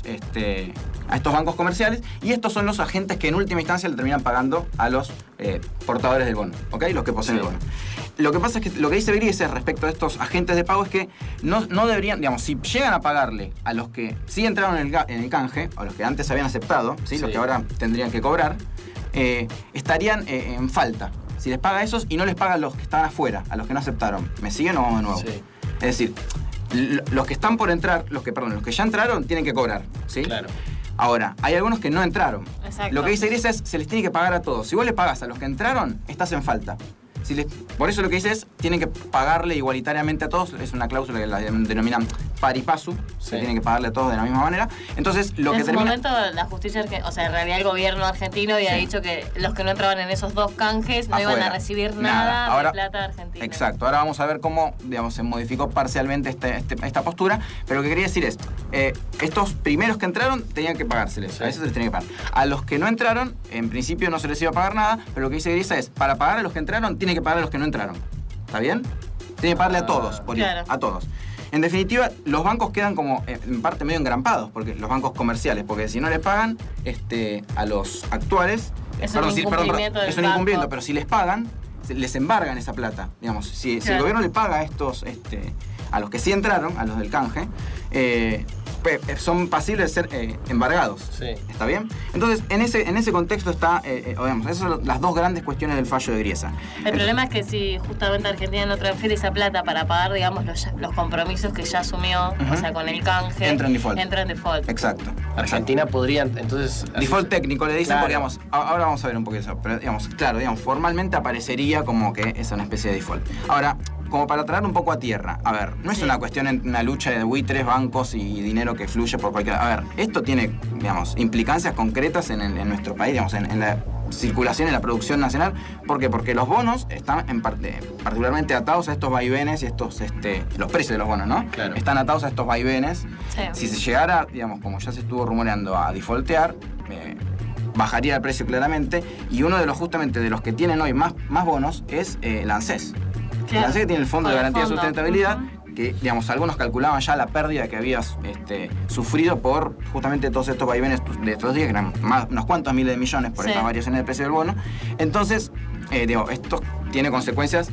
estos bancos comerciales, y estos son los agentes que en última instancia le terminan pagando a los portadores del bono, ¿ok? Los que poseen el bono. Lo que pasa es que lo que dice Griesa respecto a estos agentes de pago es que no deberían, digamos, si llegan a pagarle a los que sí entraron en el canje, a los que antes habían aceptado, ¿sí? Los que ahora tendrían que cobrar, estarían en falta. Si les paga a esos y no les paga a los que estaban afuera, a los que no aceptaron. ¿Me siguen o vamos de nuevo? Sí. Es decir, los que están por entrar, los que ya entraron, tienen que cobrar, ¿sí? Claro. Ahora, hay algunos que no entraron. Exacto. Lo que dice Griesa es, se les tiene que pagar a todos. Si vos le pagás a los que entraron, estás en falta. Por eso lo que dice es, tienen que pagarle igualitariamente a todos. Es una cláusula que la denominan pari passu. Se tienen que pagarle a todos de la misma manera. Entonces, lo que termina... En su momento, la justicia, o sea, en realidad el gobierno argentino había dicho que los que no entraban en esos dos canjes no iban a recibir nada Ahora, de plata argentina. Exacto. Ahora vamos a ver cómo, digamos, se modificó parcialmente esta postura. Pero lo que quería decir es, estos primeros que entraron tenían que pagárseles. Sí. A esos se les tenía que pagar. A los que no entraron, en principio no se les iba a pagar nada, pero lo que dice Griesa es, para pagar a los que entraron, tiene que pagar a los que no entraron. ¿Está bien? Tiene que pagarle a todos, a todos. En definitiva, los bancos quedan como en parte medio engrampados, porque los bancos comerciales, porque si no les pagan a los actuales, es un incumplimiento, pero si les pagan, les embargan esa plata. Digamos, si el gobierno le paga a estos, a los que sí entraron, a los del canje, son pasibles de ser embargados. Sí. ¿Está bien? Entonces, en ese contexto está, digamos, esas son las dos grandes cuestiones del fallo de Griesa. El problema es que si justamente Argentina no transfiere esa plata para pagar, digamos, los compromisos que ya asumió, o sea, con el canje, entra en default. Exacto. Argentina podría, entonces... Default técnico le dicen, porque, digamos, ahora vamos a ver un poco eso, pero, digamos, claro, formalmente aparecería como que es una especie de default. Ahora, como para traer un poco a tierra, a ver, no es una cuestión en una lucha de buitres, bancos y dinero que fluye por cualquier... A ver, esto tiene, digamos, implicancias concretas en nuestro país, digamos, en la circulación y la producción nacional. ¿Por qué? Porque los bonos están particularmente atados a estos vaivenes y los precios de los bonos, ¿no? Claro. Están atados a estos vaivenes. Sí. Si se llegara, digamos, como ya se estuvo rumoreando, a defaultear, bajaría el precio claramente, y uno de los justamente de los que tienen hoy más bonos es la ANSES. Claro. La ANSES, que tiene el Fondo de Garantía de Sustentabilidad, que, digamos, algunos calculaban ya la pérdida que habías sufrido por justamente todos estos vaivenes de estos días, que eran unos cuantos miles de millones por estas variaciones del precio del bono. Entonces, esto tiene consecuencias,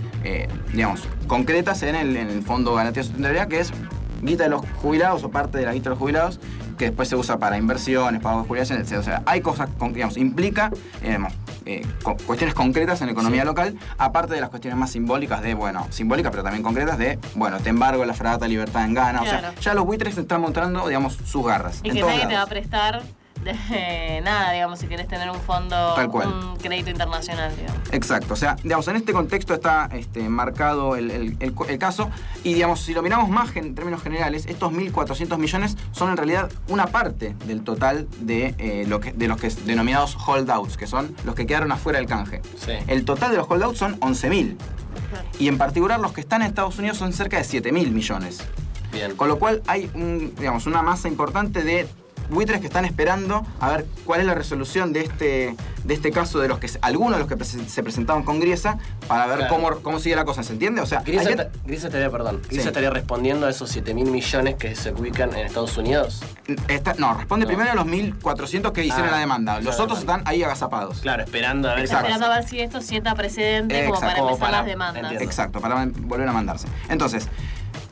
concretas en el Fondo de Garantía de Sustentabilidad, que es guita de los jubilados o parte de la guita de los jubilados, que después se usa para inversiones, pagos de jubilaciones, etc. O sea, hay cosas, implica cuestiones concretas en la economía local, aparte de las cuestiones más simbólicas simbólicas, pero también concretas te embargo la fragata Libertad en Ghana. Claro. O sea, ya los buitres están mostrando, sus garras. Y que nadie te va a prestar nada, digamos, si querés tener un fondo, un crédito internacional, digamos. Exacto, o sea, digamos, en este contexto está marcado el caso, y, digamos, si lo miramos más en términos generales, estos 1.400 millones son en realidad una parte del total de los que denominados holdouts, que son los que quedaron afuera del canje. Sí. El total de los holdouts son 11.000. Y en particular los que están en Estados Unidos son cerca de 7.000 millones. Bien. Con lo cual hay una masa importante de buitres que están esperando a ver cuál es la resolución de este caso, de algunos de los que se presentaron con Griesa, para ver cómo sigue la cosa, ¿se entiende? O sea, Griesa estaría respondiendo a esos 7.000 millones que se ubican en Estados Unidos. Responde primero a los 1.400 que hicieron la demanda. Los otros están ahí agazapados. Claro, esperando a ver si esto sienta precedente como para empezar las demandas. Exacto, para volver a mandarse. Entonces,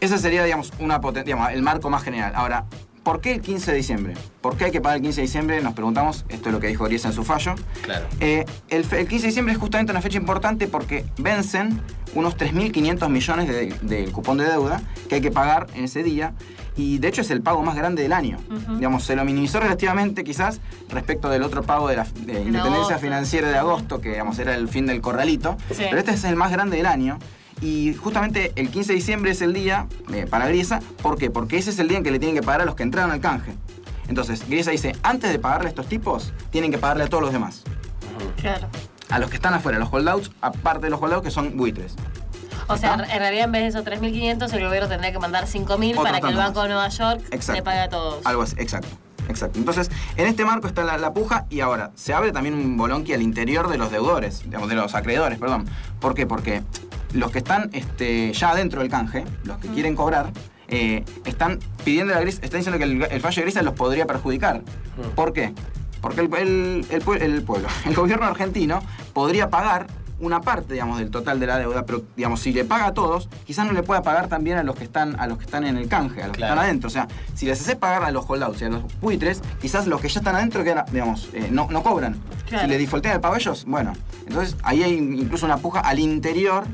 Ese sería, digamos, el marco más general. Ahora, ¿por qué el 15 de diciembre? ¿Por qué hay que pagar el 15 de diciembre? Nos preguntamos, esto es lo que dijo Griesa en su fallo. Claro. El 15 de diciembre es justamente una fecha importante porque vencen unos 3.500 millones del cupón de deuda que hay que pagar en ese día. Y de hecho es el pago más grande del año. Digamos, se lo minimizó relativamente quizás respecto del otro pago de independencia financiera de agosto, que digamos era el fin del corralito. Sí. Pero este es el más grande del año. Y justamente el 15 de diciembre es el día para Griesa. ¿Por qué? Porque ese es el día en que le tienen que pagar a los que entraron al canje. Entonces, Griesa dice, antes de pagarle a estos tipos, tienen que pagarle a todos los demás. Claro. A los que están afuera, los holdouts, aparte de los holdouts que son buitres. O sea, en realidad en vez de esos 3.500, el gobierno tendría que mandar 5.000 para que el Banco de Nueva York le pague a todos. Algo así, exacto. Entonces, en este marco está la puja y ahora se abre también un bolonqui al interior de los deudores, digamos, de los acreedores, perdón. ¿Por qué? Porque los que están ya adentro del canje, los que quieren cobrar, están pidiendo están diciendo que el fallo de Griesa los podría perjudicar. ¿Por qué? Porque el gobierno argentino podría pagar una parte, digamos, del total de la deuda, pero digamos, si le paga a todos, quizás no le pueda pagar también a los que están en el canje, a los que están adentro. O sea, si les hace pagar a los holdouts y a los buitres, quizás los que ya están adentro quedan, digamos, no cobran. Claro. Si le defaultean el pago a ellos, bueno. Entonces ahí hay incluso una puja al interior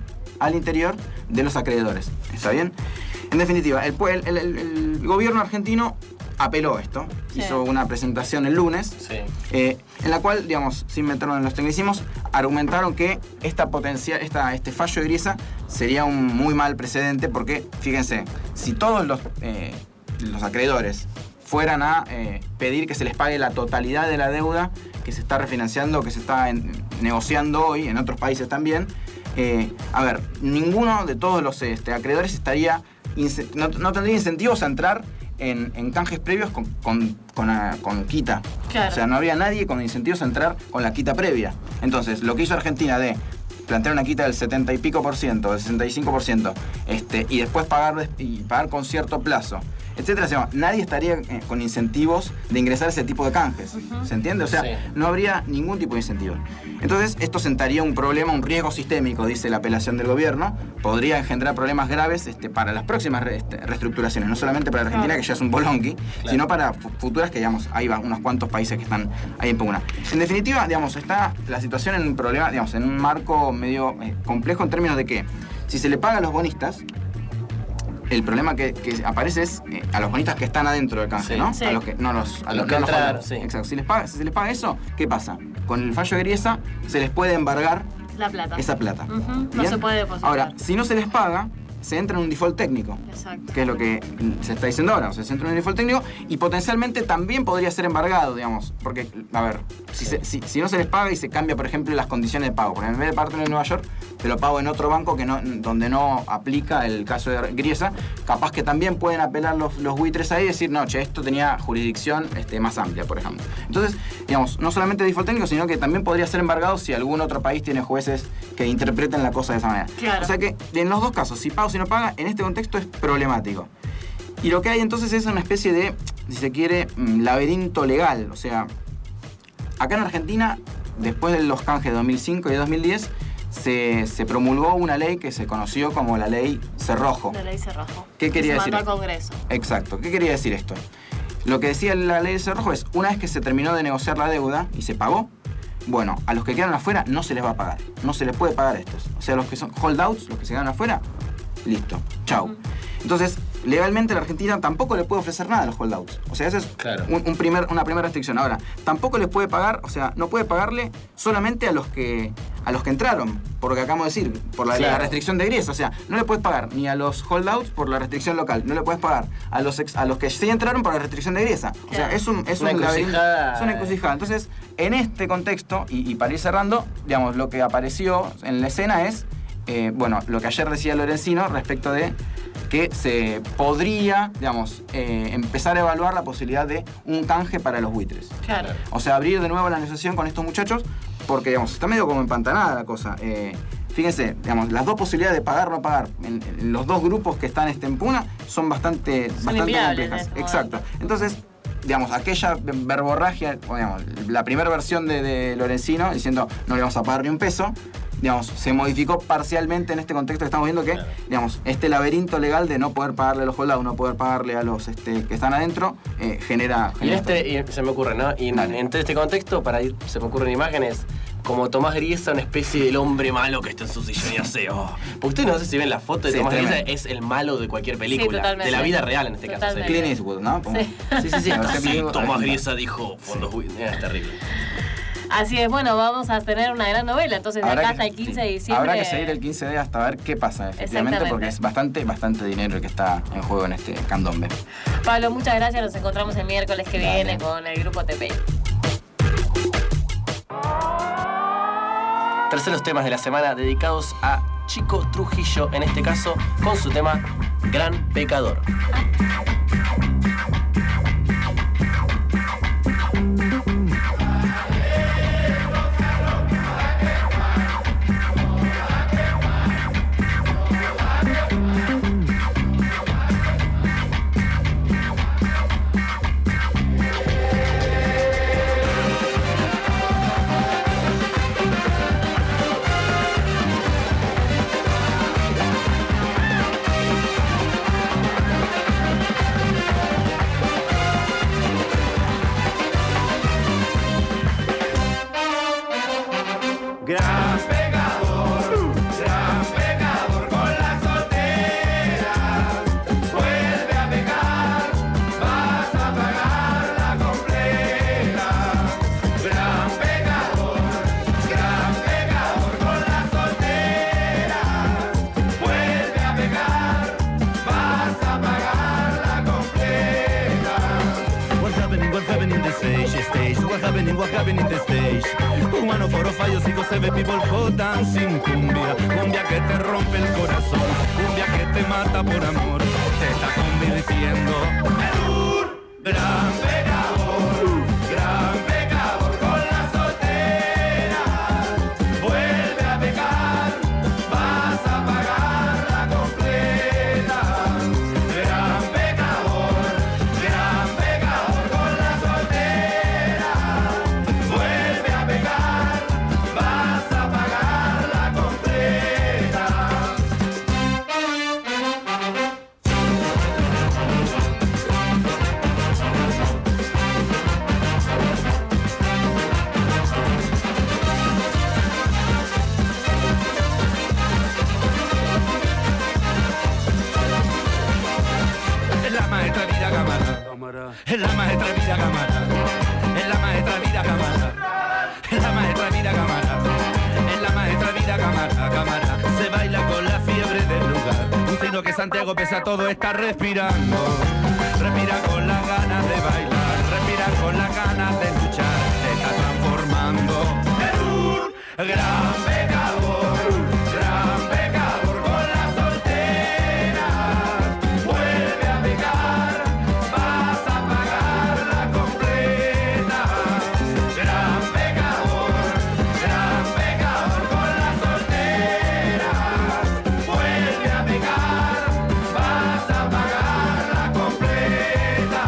de los acreedores. ¿Está bien? En definitiva, el gobierno argentino apeló esto, hizo una presentación el lunes, en la cual, digamos, sin meternos en los tecnicismos, argumentaron que este fallo de Griesa sería un muy mal precedente porque, fíjense, si todos los acreedores fueran a pedir que se les pague la totalidad de la deuda que se está refinanciando, que se está negociando hoy en otros países también, ninguno de todos los acreedores no tendría incentivos a entrar en canjes previos con quita. Claro. O sea, no habría nadie con incentivos a entrar con la quita previa. Entonces, lo que hizo Argentina de plantear una quita del 70 y pico por ciento, del 65%, y después pagar con cierto plazo, etcétera, o sea, nadie estaría con incentivos de ingresar a ese tipo de canjes. ¿Se entiende? O sea, no habría ningún tipo de incentivo. Entonces, esto sentaría un riesgo sistémico, dice la apelación del gobierno. Podría engendrar problemas graves para las próximas reestructuraciones, no solamente para la Argentina, que ya es un bolonqui, sino para futuras que, digamos, ahí va unos cuantos países que están ahí en pugna. En definitiva, digamos, está la situación en un problema, digamos, en un marco medio complejo en términos de que si se le paga a los bonistas, el problema que aparece es a los bonistas que están adentro del canje, ¿no? Sí. A los que no los entraron, sí. Exacto. Si se les paga eso, ¿qué pasa? Con el fallo de Griesa se les puede embargar esa plata. No se puede depositar. Ahora, si no se les paga, se entra en un default técnico. Exacto. Que es lo que se está diciendo ahora. O sea, se entra en un default técnico y potencialmente también podría ser embargado, digamos. Porque, a ver, si no se les paga y se cambia, por ejemplo, las condiciones de pago. Porque en vez de pagártelo en Nueva York, te lo pago en otro banco donde no aplica el caso de Griesa. Capaz que también pueden apelar los buitres ahí y decir, no, esto tenía jurisdicción más amplia, por ejemplo. Entonces, digamos, no solamente default técnico, sino que también podría ser embargado si algún otro país tiene jueces que interpreten la cosa de esa manera. Claro. O sea que, en los dos casos, si pago o si no paga, en este contexto es problemático. Y lo que hay entonces es una especie de, si se quiere, laberinto legal. O sea, acá en Argentina, después de los canjes de 2005 y de 2010, se promulgó una ley que se conoció como la Ley Cerrojo. La Ley Cerrojo. ¿Qué quería decir? Se mandó al Congreso. Exacto. ¿Qué quería decir esto? Lo que decía la Ley Cerrojo es, una vez que se terminó de negociar la deuda y se pagó, bueno, a los que quedaron afuera no se les va a pagar. No se les puede pagar a estos. O sea, los que son holdouts, los que se quedan afuera, listo, chau. Entonces, legalmente la Argentina tampoco le puede ofrecer nada a los holdouts. O sea, esa es una primera restricción. Ahora, tampoco les puede pagar, o sea, no puede pagarle solamente a los que entraron, por lo que acabamos de decir, por la restricción de Griesa. O sea, no le puedes pagar ni a los holdouts por la restricción local, no le puedes pagar a los que sí entraron por la restricción de Griesa. O sea, es una encrucijada. Entonces, en este contexto, y para ir cerrando, digamos, lo que apareció en la escena es lo que ayer decía Lorenzino respecto de que se podría, digamos, empezar a evaluar la posibilidad de un canje para los buitres. Claro. O sea, abrir de nuevo la negociación con estos muchachos, porque, digamos, está medio como empantanada la cosa. Fíjense, digamos, las dos posibilidades de pagar o no pagar en los dos grupos que están en pugna son bastante complejas. Exacto. Entonces, digamos, aquella verborragia, digamos, la primera versión de Lorenzino diciendo no le vamos a pagar ni un peso, digamos, se modificó parcialmente en este contexto que estamos viendo que, digamos, este laberinto legal de no poder pagarle a los soldados, no poder pagarle a los que están adentro, genera y se me ocurre, ¿no? Y en este contexto, se me ocurren imágenes como Tomás Griesa, una especie del hombre malo que está en su sillón y hace. Porque ustedes no sé si ven la foto de Tomás Griesa, es el malo de cualquier película. De la vida real en este caso. Clint Eastwood, ¿no? Sí. Tomás Griesa dijo fondos. Es terrible. Así es, bueno, vamos a tener una gran novela, entonces de acá hasta el 15 de diciembre. Habrá que seguir el 15 de hasta ver qué pasa, efectivamente, porque es bastante dinero el que está en juego en este candombe. Pablo, muchas gracias, nos encontramos el miércoles que viene con el grupo TPI. Terceros temas de la semana dedicados a Chico Trujillo, en este caso con su tema Gran Pecador. What happened in the stage? 1 4 5 6 7 people go dancing cumbia, cumbia que te rompe el corazón, cumbia que te mata por amor, te está convirtiendo en un gran pecador, gran pecador con la soltera. Vuelve a pecar, vas a pagarla completa. Gran pecador con la soltera. Vuelve a pecar, vas a pagarla completa. Es la maestra vida cámara, es la maestra vida cámara, es la maestra vida cámara, es la maestra vida cámara, es la maestra vida cámara, cámara. Se baila con la fiebre del lugar, un signo que Santiago pese a todo está respirando, respira con las ganas de bailar, respira con las ganas de luchar, se está transformando en un gran pecador, gran pecador con la soltera. Vuelve a pecar, vas a pagarla completa. Gran pecador con la soltera. Vuelve a pecar, vas a pagarla completa.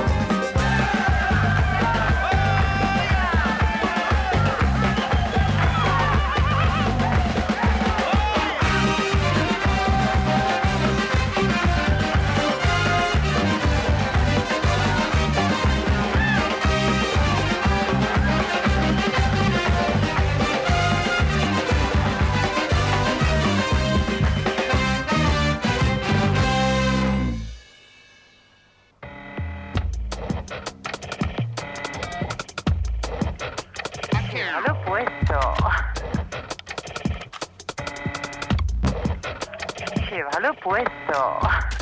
Llévalo puesto. Llévalo puesto.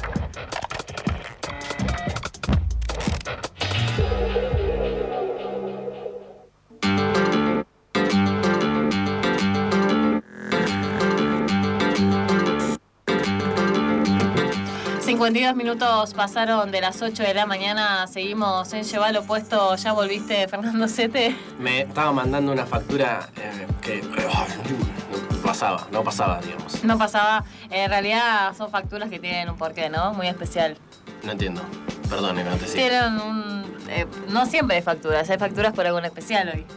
52 minutos pasaron de las 8 de la mañana, seguimos en Llévalo Puesto. ¿Ya volviste, Fernando Sete? Me estaba mandando una factura que no pasaba, digamos. No pasaba. En realidad son facturas que tienen un porqué, ¿no? Muy especial. No entiendo. Perdón, no te sigo. Tienen no siempre hay facturas por algo en especial hoy.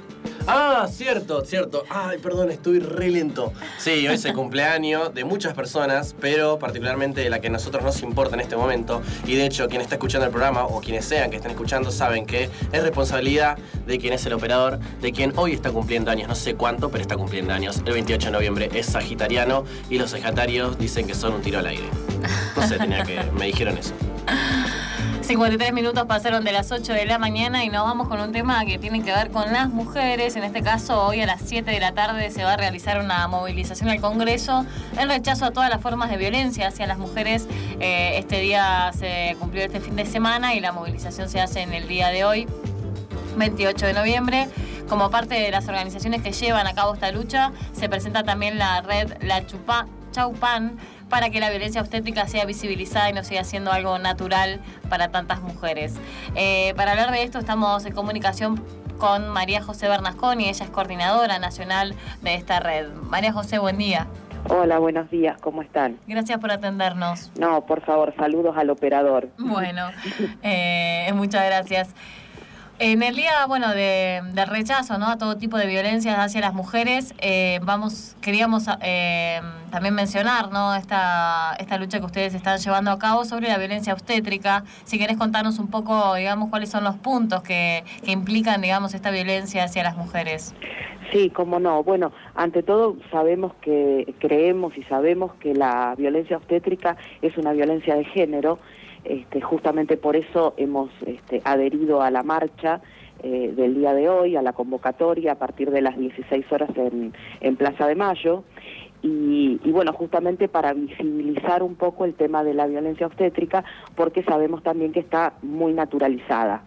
Ah, cierto. Ay, perdón, estoy re lento. Sí, hoy es el cumpleaños de muchas personas, pero particularmente de la que a nosotros nos importa en este momento. Y de hecho, quien está escuchando el programa, o quienes sean que estén escuchando, saben que es responsabilidad de quien es el operador, de quien hoy está cumpliendo años, no sé cuánto, pero está cumpliendo años. El 28 de noviembre es sagitariano y los sagitarios dicen que son un tiro al aire. No sé, me dijeron eso. 53 minutos pasaron de las 8 de la mañana y nos vamos con un tema que tiene que ver con las mujeres. En este caso, hoy a las 7 de la tarde se va a realizar una movilización al Congreso en rechazo a todas las formas de violencia hacia las mujeres. Este día se cumplió este fin de semana y la movilización se hace en el día de hoy, 28 de noviembre. Como parte de las organizaciones que llevan a cabo esta lucha, se presenta también la red La Chaupan, para que la violencia obstétrica sea visibilizada y no siga siendo algo natural para tantas mujeres. Para hablar de esto estamos en comunicación con María José Bernasconi, ella es coordinadora nacional de esta red. María José, buen día. Hola, buenos días, ¿cómo están? Gracias por atendernos. No, por favor, saludos al operador. Bueno, muchas gracias. En el día, de rechazo, ¿no?, a todo tipo de violencias hacia las mujeres, queríamos también mencionar, ¿no?, esta lucha que ustedes están llevando a cabo sobre la violencia obstétrica. Si querés contarnos un poco, digamos, cuáles son los puntos que implican, digamos, esta violencia hacia las mujeres. Sí, cómo no. Bueno, ante todo creemos y sabemos que la violencia obstétrica es una violencia de género. Justamente por eso hemos adherido a la marcha del día de hoy, a la convocatoria a partir de las 16 horas en Plaza de Mayo. Y bueno, justamente para visibilizar un poco el tema de la violencia obstétrica, porque sabemos también que está muy naturalizada.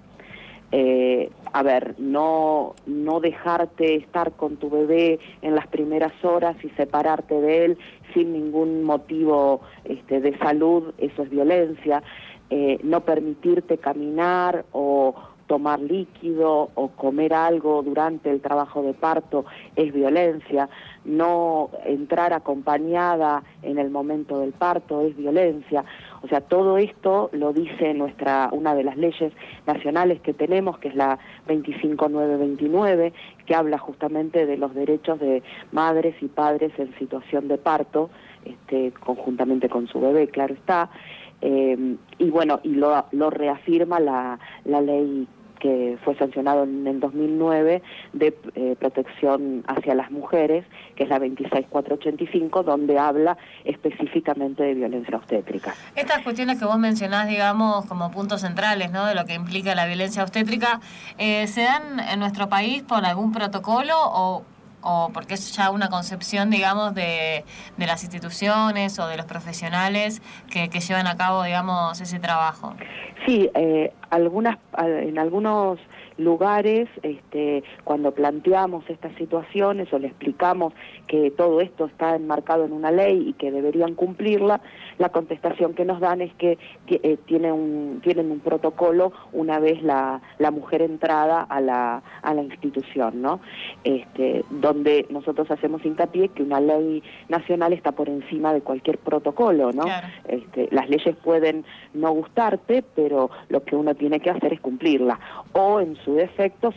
No dejarte estar con tu bebé en las primeras horas y separarte de él sin ningún motivo de salud, eso es violencia. No permitirte caminar o tomar líquido o comer algo durante el trabajo de parto es violencia. No entrar acompañada en el momento del parto es violencia. O sea, todo esto lo dice una de las leyes nacionales que tenemos, que es la 25929, que habla justamente de los derechos de madres y padres en situación de parto, conjuntamente con su bebé, claro está. Y lo reafirma la ley que fue sancionado en el 2009 de protección hacia las mujeres, que es la 26485, donde habla específicamente de violencia obstétrica. Estas cuestiones que vos mencionás, digamos, como puntos centrales, ¿no?, de lo que implica la violencia obstétrica, ¿se dan en nuestro país por algún protocolo o porque es ya una concepción, digamos, de las instituciones o de los profesionales que llevan a cabo, digamos, ese trabajo? Sí, en algunos lugares, cuando planteamos estas situaciones o le explicamos que todo esto está enmarcado en una ley y que deberían cumplirla, la contestación que nos dan es que tienen un protocolo una vez la mujer entrada a la institución, ¿no? Donde nosotros hacemos hincapié que una ley nacional está por encima de cualquier protocolo, ¿no? Claro. Las leyes pueden no gustarte, pero lo que uno tiene que hacer es cumplirla. O en su defecto,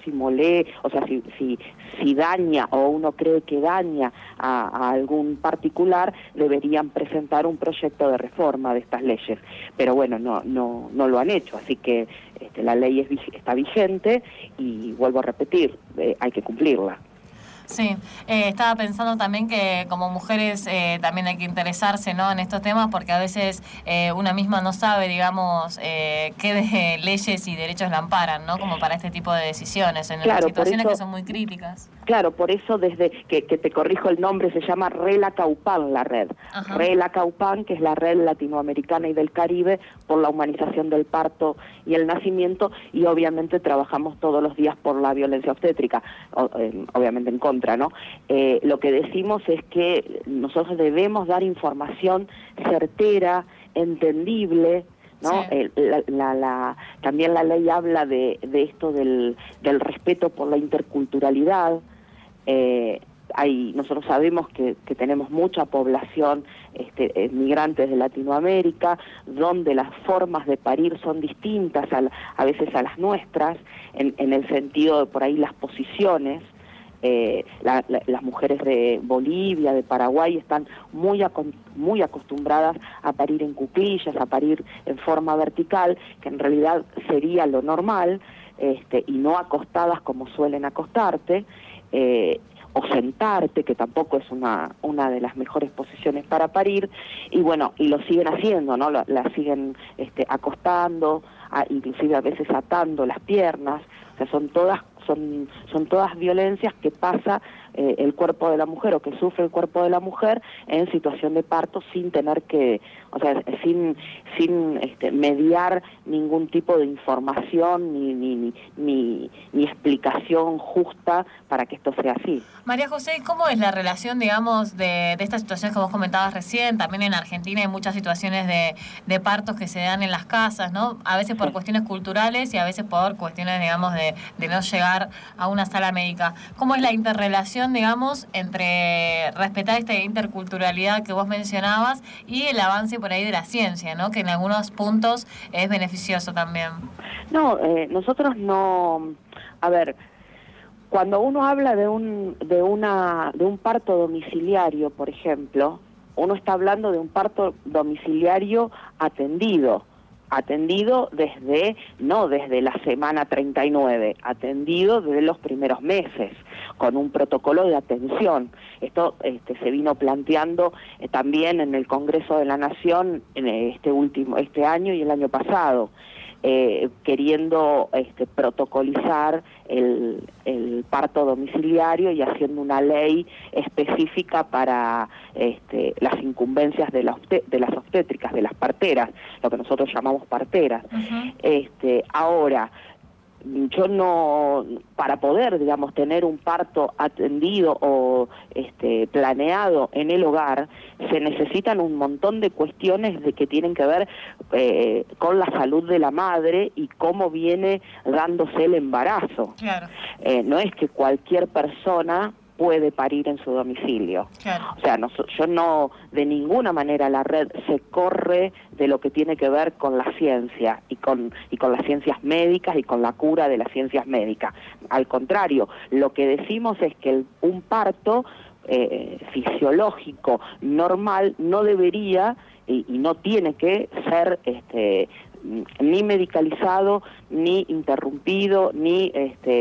si daña o uno cree que daña a algún particular, deberían presentar un proyecto de reforma de estas leyes. Pero bueno, no lo han hecho, así que la ley está vigente y vuelvo a repetir, hay que cumplirla. Sí, estaba pensando también que como mujeres también hay que interesarse, ¿no?, en estos temas, porque a veces una misma no sabe, digamos, qué leyes y derechos la amparan, ¿no?, como para este tipo de decisiones, en situaciones que son muy críticas. Claro, por eso desde que te corrijo el nombre, se llama Rela Caupan la red. Ajá. Rela Caupan, que es la red latinoamericana y del Caribe por la humanización del parto y el nacimiento, y obviamente trabajamos todos los días por la violencia obstétrica, obviamente en contra, ¿no? Lo que decimos es que nosotros debemos dar información certera, entendible, ¿no? Sí. También la ley habla de esto del respeto por la interculturalidad. Nosotros sabemos que tenemos mucha población migrantes de Latinoamérica, donde las formas de parir son distintas a veces a las nuestras, en el sentido de por ahí las posiciones. las mujeres de Bolivia, de Paraguay, están muy acostumbradas a parir en cuclillas, a parir en forma vertical, que en realidad sería lo normal, y no acostadas como suelen acostarte, o sentarte, que tampoco es una de las mejores posiciones para parir, y bueno, y lo siguen haciendo, ¿no? La siguen acostando, inclusive a veces atando las piernas. O sea, son todas violencias que pasa el cuerpo de la mujer, o que sufre el cuerpo de la mujer en situación de parto, sin tener que, o sea, sin mediar ningún tipo de información ni explicación justa para que esto sea así. María José, ¿cómo es la relación, digamos, de estas situaciones que vos comentabas recién? También en Argentina hay muchas situaciones de partos que se dan en las casas, ¿no? A veces por cuestiones culturales y a veces por cuestiones, digamos, de no llegar a una sala médica. ¿Cómo es la interrelación, digamos, entre respetar esta interculturalidad que vos mencionabas y el avance por ahí de la ciencia, ¿no? Que en algunos puntos es beneficioso también. No, nosotros no... A ver, cuando uno habla de un parto domiciliario, por ejemplo, uno está hablando de un parto domiciliario atendido no desde la semana 39, atendido desde los primeros meses, con un protocolo de atención. Esto se vino planteando también en el Congreso de la Nación en este año y el año pasado, queriendo protocolizar el parto domiciliario y haciendo una ley específica para las incumbencias de las obstétricas, de las parteras, lo que nosotros llamamos parteras. Ahora, yo no, para poder, digamos, tener un parto atendido o planeado en el hogar, se necesitan un montón de cuestiones que tienen que ver con la salud de la madre y cómo viene dándose el embarazo. Claro. No es que cualquier persona puede parir en su domicilio. Claro. O sea, yo no, de ninguna manera la red se corre de lo que tiene que ver con la ciencia y con las ciencias médicas y con la cura de las ciencias médicas. Al contrario, lo que decimos es que un parto fisiológico normal no debería y no tiene que ser ni medicalizado, ni interrumpido, ni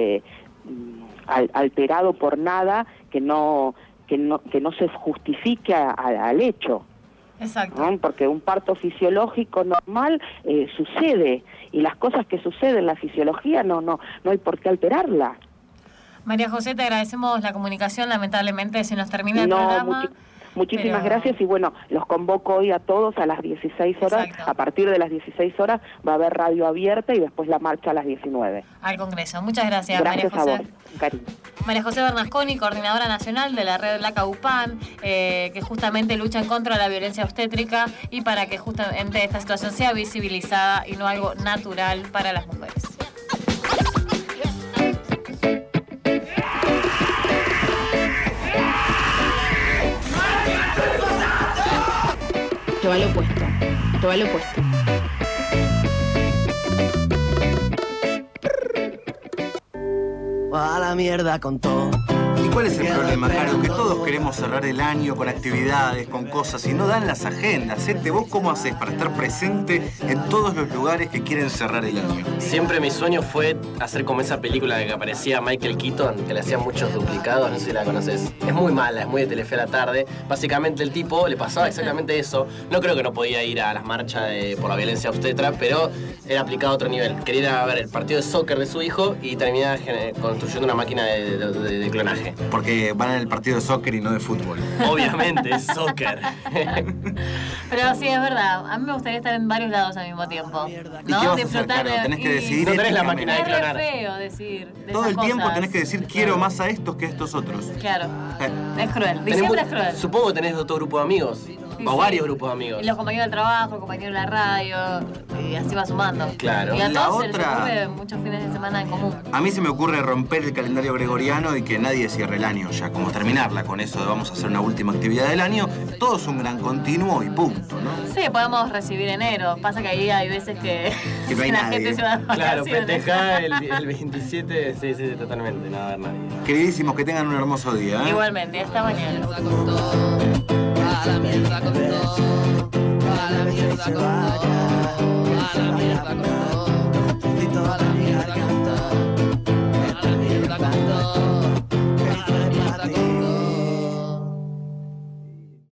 alterado por nada que no se justifique al hecho. Exacto. ¿No? Porque un parto fisiológico normal sucede, y las cosas que suceden en la fisiología no hay por qué alterarla. María José, te agradecemos la comunicación. Lamentablemente se nos termina el programa. Muchísimas gracias, y bueno, los convoco hoy a todos a las 16 horas. Exacto. A partir de las 16 horas va a haber radio abierta y después la marcha a las 19. Al Congreso. Muchas gracias, María José. A vos, cariño. María José Bernasconi, coordinadora nacional de la red Laca UPAN, que justamente lucha en contra de la violencia obstétrica y para que justamente esta situación sea visibilizada y no algo natural para las mujeres. Todo lo opuesto. Todo lo opuesto. A la mierda con todo. ¿Y cuál es el problema, Caro? Que todos queremos cerrar el año con actividades, con cosas, y no dan las agendas. ¿Vos cómo haces para estar presente en todos los lugares que quieren cerrar el año? Siempre mi sueño fue hacer como esa película que aparecía Michael Keaton, que le hacían muchos duplicados, no sé si la conoces. Es muy mala, es muy de Telefe a la tarde. Básicamente el tipo le pasaba exactamente eso. No creo que no podía ir a las marchas por la violencia obstetra, pero era aplicado a otro nivel. Quería ir a ver el partido de soccer de su hijo y terminaba construyendo una máquina de clonaje. Porque van en el partido de soccer y no de fútbol. Obviamente, es soccer. Pero sí, es verdad. A mí me gustaría estar en varios lados al mismo tiempo. ¿No? ¿Y qué vas a hacer, Caro? Tenés que decidir. No tenés la máquina de clonar. Es feo decir de todo el esas tiempo cosas. tenés que decir quiero más a estos que a estos otros. Claro. Es cruel. Diciembre es cruel. Supongo que tenés otro grupo de amigos. O varios grupos de amigos. Y los compañeros del trabajo, los compañeros de la radio, y así va sumando. Claro. Y a La todos se les otra- ocurre muchos fines de semana en común. A mí se me ocurre romper el calendario gregoriano y que nadie cierre el año ya, como terminarla con eso de vamos a hacer una última actividad del año. Todo es un gran continuo y punto, ¿no? Sí, podemos recibir enero. Pasa que ahí hay veces que, Que no hay la nadie. gente se va de Claro, vacaciones. festejar el 27, sí, totalmente, no va a haber nadie. Queridísimos, que tengan un hermoso día. ¿eh? Igualmente, hasta mañana. A la mierda con todo, a la mierda con todo, a la mierda con todo.